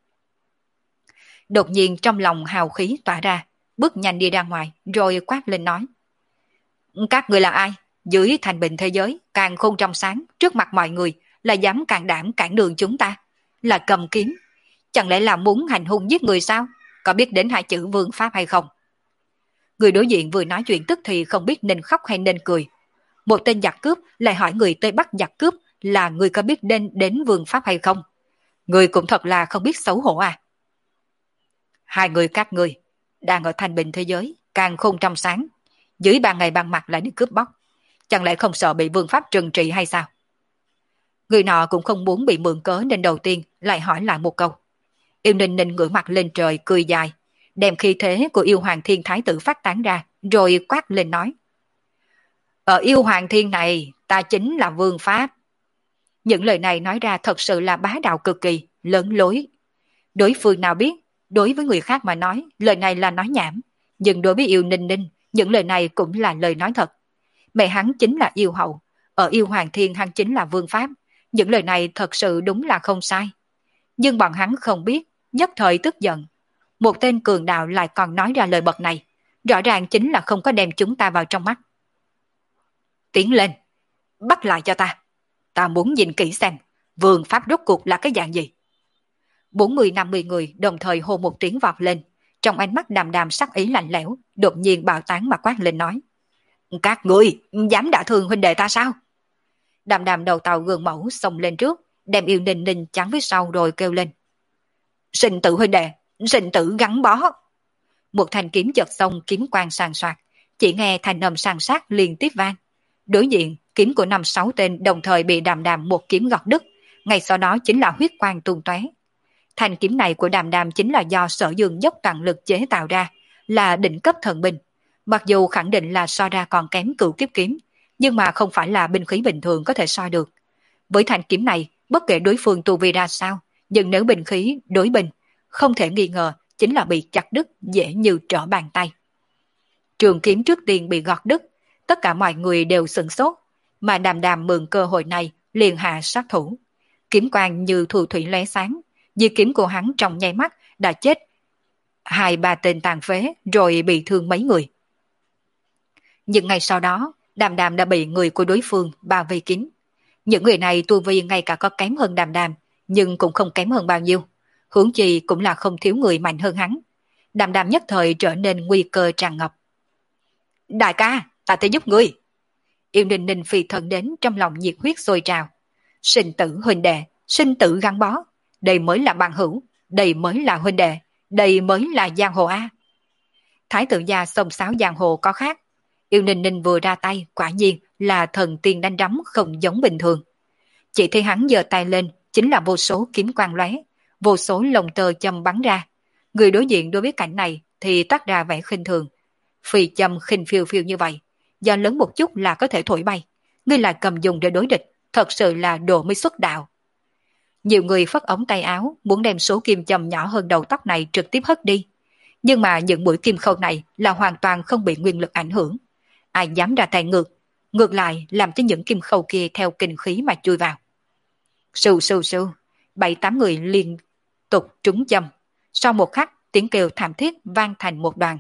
Speaker 1: Đột nhiên trong lòng hào khí tỏa ra, bước nhanh đi ra ngoài, rồi quát lên nói. Các người là ai? Dưới thành bình thế giới, càng khôn trong sáng, trước mặt mọi người, là dám càng đảm cản đường chúng ta, là cầm kiếm. Chẳng lẽ là muốn hành hung giết người sao? Có biết đến hai chữ vương pháp hay không? Người đối diện vừa nói chuyện tức thì không biết nên khóc hay nên cười. Một tên giặc cướp lại hỏi người tới bắt giặc cướp là người có biết đến, đến vương pháp hay không? Người cũng thật là không biết xấu hổ à? Hai người các người đang ở thanh bình thế giới, càng khôn trong sáng, dưới ban ngày ban mặt lại đi cướp bóc, chẳng lẽ không sợ bị vương pháp trừng trị hay sao? Người nọ cũng không muốn bị mượn cớ nên đầu tiên lại hỏi lại một câu. Yêu Ninh Ninh ngửa mặt lên trời cười dài, đem khí thế của Yêu Hoàng Thiên Thái tử phát tán ra, rồi quát lên nói. Ở Yêu Hoàng Thiên này, ta chính là vương pháp. Những lời này nói ra thật sự là bá đạo cực kỳ, lớn lối. Đối phương nào biết, đối với người khác mà nói, lời này là nói nhảm, nhưng đối với Yêu Ninh Ninh, những lời này cũng là lời nói thật. Mẹ hắn chính là yêu hậu, ở Yêu Hoàng Thiên hắn chính là vương pháp, những lời này thật sự đúng là không sai. Nhưng bọn hắn không biết, nhất thời tức giận. Một tên cường đạo lại còn nói ra lời bậc này, rõ ràng chính là không có đem chúng ta vào trong mắt. Tiến lên, bắt lại cho ta. Ta muốn nhìn kỹ xem, vương pháp rốt cuộc là cái dạng gì. Bốn mươi năm mươi người đồng thời hô một tiếng vọt lên, trong ánh mắt Đàm Đàm sắc ý lạnh lẽo, đột nhiên bạo tán mà quát lên nói. Các ngươi dám đả thương huynh đệ ta sao? Đàm Đàm đầu tàu gương mẫu xông lên trước, đem Yêu Ninh Ninh chắn phía sau rồi kêu lên. Sinh tử huynh đệ, sinh tử gắn bó. Một thanh kiếm chợt xông, kiếm quang sàn soạt, chỉ nghe thanh âm sàn sát liên tiếp vang. Đối diện, kiếm của năm sáu tên đồng thời bị Đàm Đàm một kiếm gọt đứt, ngay sau đó chính là huyết quang tung tóe. Thanh kiếm này của Đàm Đàm chính là do Sở Dương dốc toàn lực chế tạo ra, là đỉnh cấp thần binh. Mặc dù khẳng định là so ra còn kém Cửu Kiếp kiếm, nhưng mà không phải là binh khí bình thường có thể so được. Với thanh kiếm này, Bất kể đối phương tu vi ra sao, nhưng nếu binh khí đối binh, không thể nghi ngờ chính là bị chặt đứt dễ như trở bàn tay. Trường kiếm trước tiên bị gọt đứt, tất cả mọi người đều sửng sốt, mà Đàm Đàm mượn cơ hội này liền hạ sát thủ. Kiếm quang như thu thủy lóe sáng, vì kiếm của hắn trong nháy mắt đã chết hai ba tên tàn phế rồi bị thương mấy người. Nhưng ngày sau đó, Đàm Đàm đã bị người của đối phương bao vây kín. Những người này tu vi ngay cả có kém hơn Đàm Đàm, nhưng cũng không kém hơn bao nhiêu. Huống chi cũng là không thiếu người mạnh hơn hắn. Đàm Đàm nhất thời trở nên nguy cơ tràn ngập. Đại ca, ta sẽ giúp ngươi. Yêu Ninh Ninh phi thân đến trong lòng nhiệt huyết sôi trào. Sinh tử huynh đệ, sinh tử gắn bó. Đây mới là bằng hữu, đây mới là huynh đệ, đây mới là giang hồ A. Thái tử gia xông xáo giang hồ có khác. Yêu Ninh Ninh vừa ra tay, quả nhiên là thần tiên đánh đấm không giống bình thường. Chỉ thấy hắn giơ tay lên, chính là vô số kiếm quang lóe, vô số lồng tơ châm bắn ra. Người đối diện đối với cảnh này thì toát ra vẻ khinh thường. Phi châm khinh phiêu phiêu như vậy, do lớn một chút là có thể thổi bay. Ngươi lại cầm dùng để đối địch, thật sự là đồ mới xuất đạo. Nhiều người phất ống tay áo, muốn đem số kim châm nhỏ hơn đầu tóc này trực tiếp hất đi. Nhưng mà những mũi kim khâu này là hoàn toàn không bị nguyên lực ảnh hưởng. Ai dám ra tay ngược, ngược lại làm cho những kim khâu kia theo kinh khí mà chui vào. Sù sù sù, bảy tám người liên tục trúng châm. Sau một khắc, tiếng kêu thảm thiết vang thành một đoàn.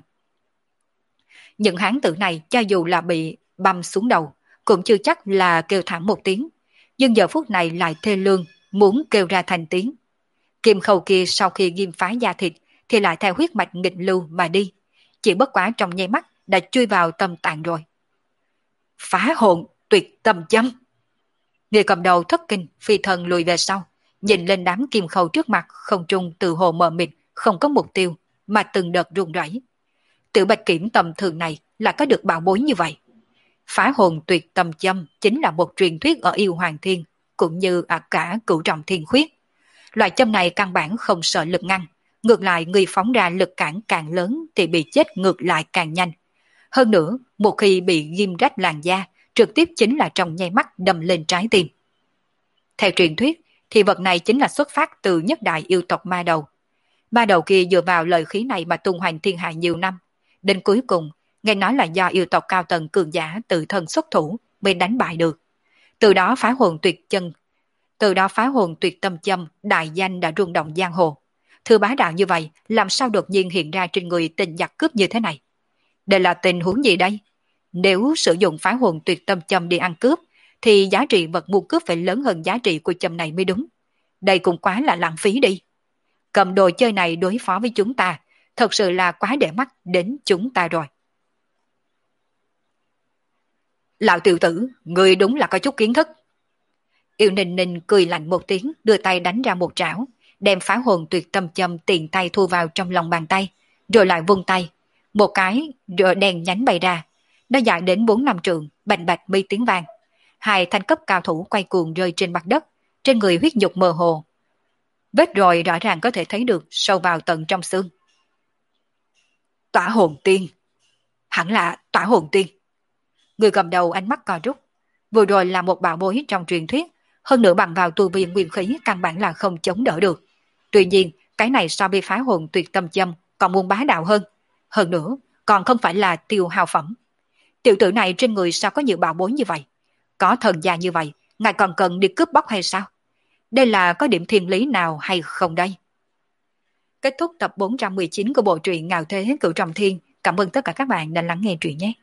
Speaker 1: Những hán tử này cho dù là bị băm xuống đầu, cũng chưa chắc là kêu thảm một tiếng. Nhưng giờ phút này lại thê lương, muốn kêu ra thành tiếng. Kim khâu kia sau khi ghim phá da thịt, thì lại theo huyết mạch nghịch lưu mà đi. Chỉ bất quá trong nháy mắt đã chui vào tâm tạng rồi. Phá hồn, tuyệt tâm châm. Người cầm đầu thất kinh, phi thần lùi về sau, nhìn lên đám kim khâu trước mặt, không trung từ hồ mờ mịt, không có mục tiêu, mà từng đợt run rẩy. Tiểu bạch kiểm tầm thường này là có được bảo bối như vậy. Phá hồn tuyệt tâm châm chính là một truyền thuyết ở yêu hoàng thiên, cũng như ở cả cửu trọng thiên khuyết. Loại châm này căn bản không sợ lực ngăn, ngược lại người phóng ra lực cản càng lớn thì bị chết ngược lại càng nhanh. Hơn nữa, một khi bị ghim rách làn da, trực tiếp chính là trong nháy mắt đâm lên trái tim. Theo truyền thuyết, thì vật này chính là xuất phát từ nhất đại yêu tộc ma đầu. Ma đầu kia dựa vào lời khí này mà tung hoành thiên hạ nhiều năm. Đến cuối cùng, nghe nói là do yêu tộc cao tầng cường giả tự thân xuất thủ mới đánh bại được. Từ đó phá hồn tuyệt chân, từ đó phá hồn tuyệt tâm châm, đại danh đã rung động giang hồ. Thưa bá đạo như vậy, làm sao đột nhiên hiện ra trên người tình giặc cướp như thế này? Đây là tình huống gì đây? Nếu sử dụng phá hồn tuyệt tâm châm đi ăn cướp, thì giá trị vật mua cướp phải lớn hơn giá trị của châm này mới đúng. Đây cũng quá là lãng phí đi. Cầm đồ chơi này đối phó với chúng ta, thật sự là quá để mắt đến chúng ta rồi. Lão tiểu tử, người đúng là có chút kiến thức. Yêu Ninh Ninh cười lạnh một tiếng, đưa tay đánh ra một trảo, đem phá hồn tuyệt tâm châm tiền tay thu vào trong lòng bàn tay, rồi lại vung tay. Một cái rửa đèn nhánh bay ra, nó dài đến bốn năm trượng, bạch bạch mi tiếng vang. Hai thanh cấp cao thủ quay cuồng rơi trên mặt đất, trên người huyết nhục mơ hồ. Vết roi rõ ràng có thể thấy được sâu vào tận trong xương. Tỏa hồn tiên. Hẳn là tỏa hồn tiên. Người cầm đầu ánh mắt co rút. Vừa rồi là một bảo bối trong truyền thuyết, hơn nữa bằng vào tu vi nguyên khí căn bản là không chống đỡ được. Tuy nhiên, cái này so với phá hồn tuyệt tâm châm còn muốn bá đạo hơn. Hơn nữa, còn không phải là tiêu hao phẩm. Tiểu tử này trên người sao có nhiều bảo bối như vậy? Có thần gia như vậy, ngài còn cần đi cướp bóc hay sao? Đây là có điểm thiên lý nào hay không đây? Kết thúc tập bốn trăm mười chín của bộ truyện Ngạo Thế Cửu Trọng Thiên. Cảm ơn tất cả các bạn đã lắng nghe truyện nhé.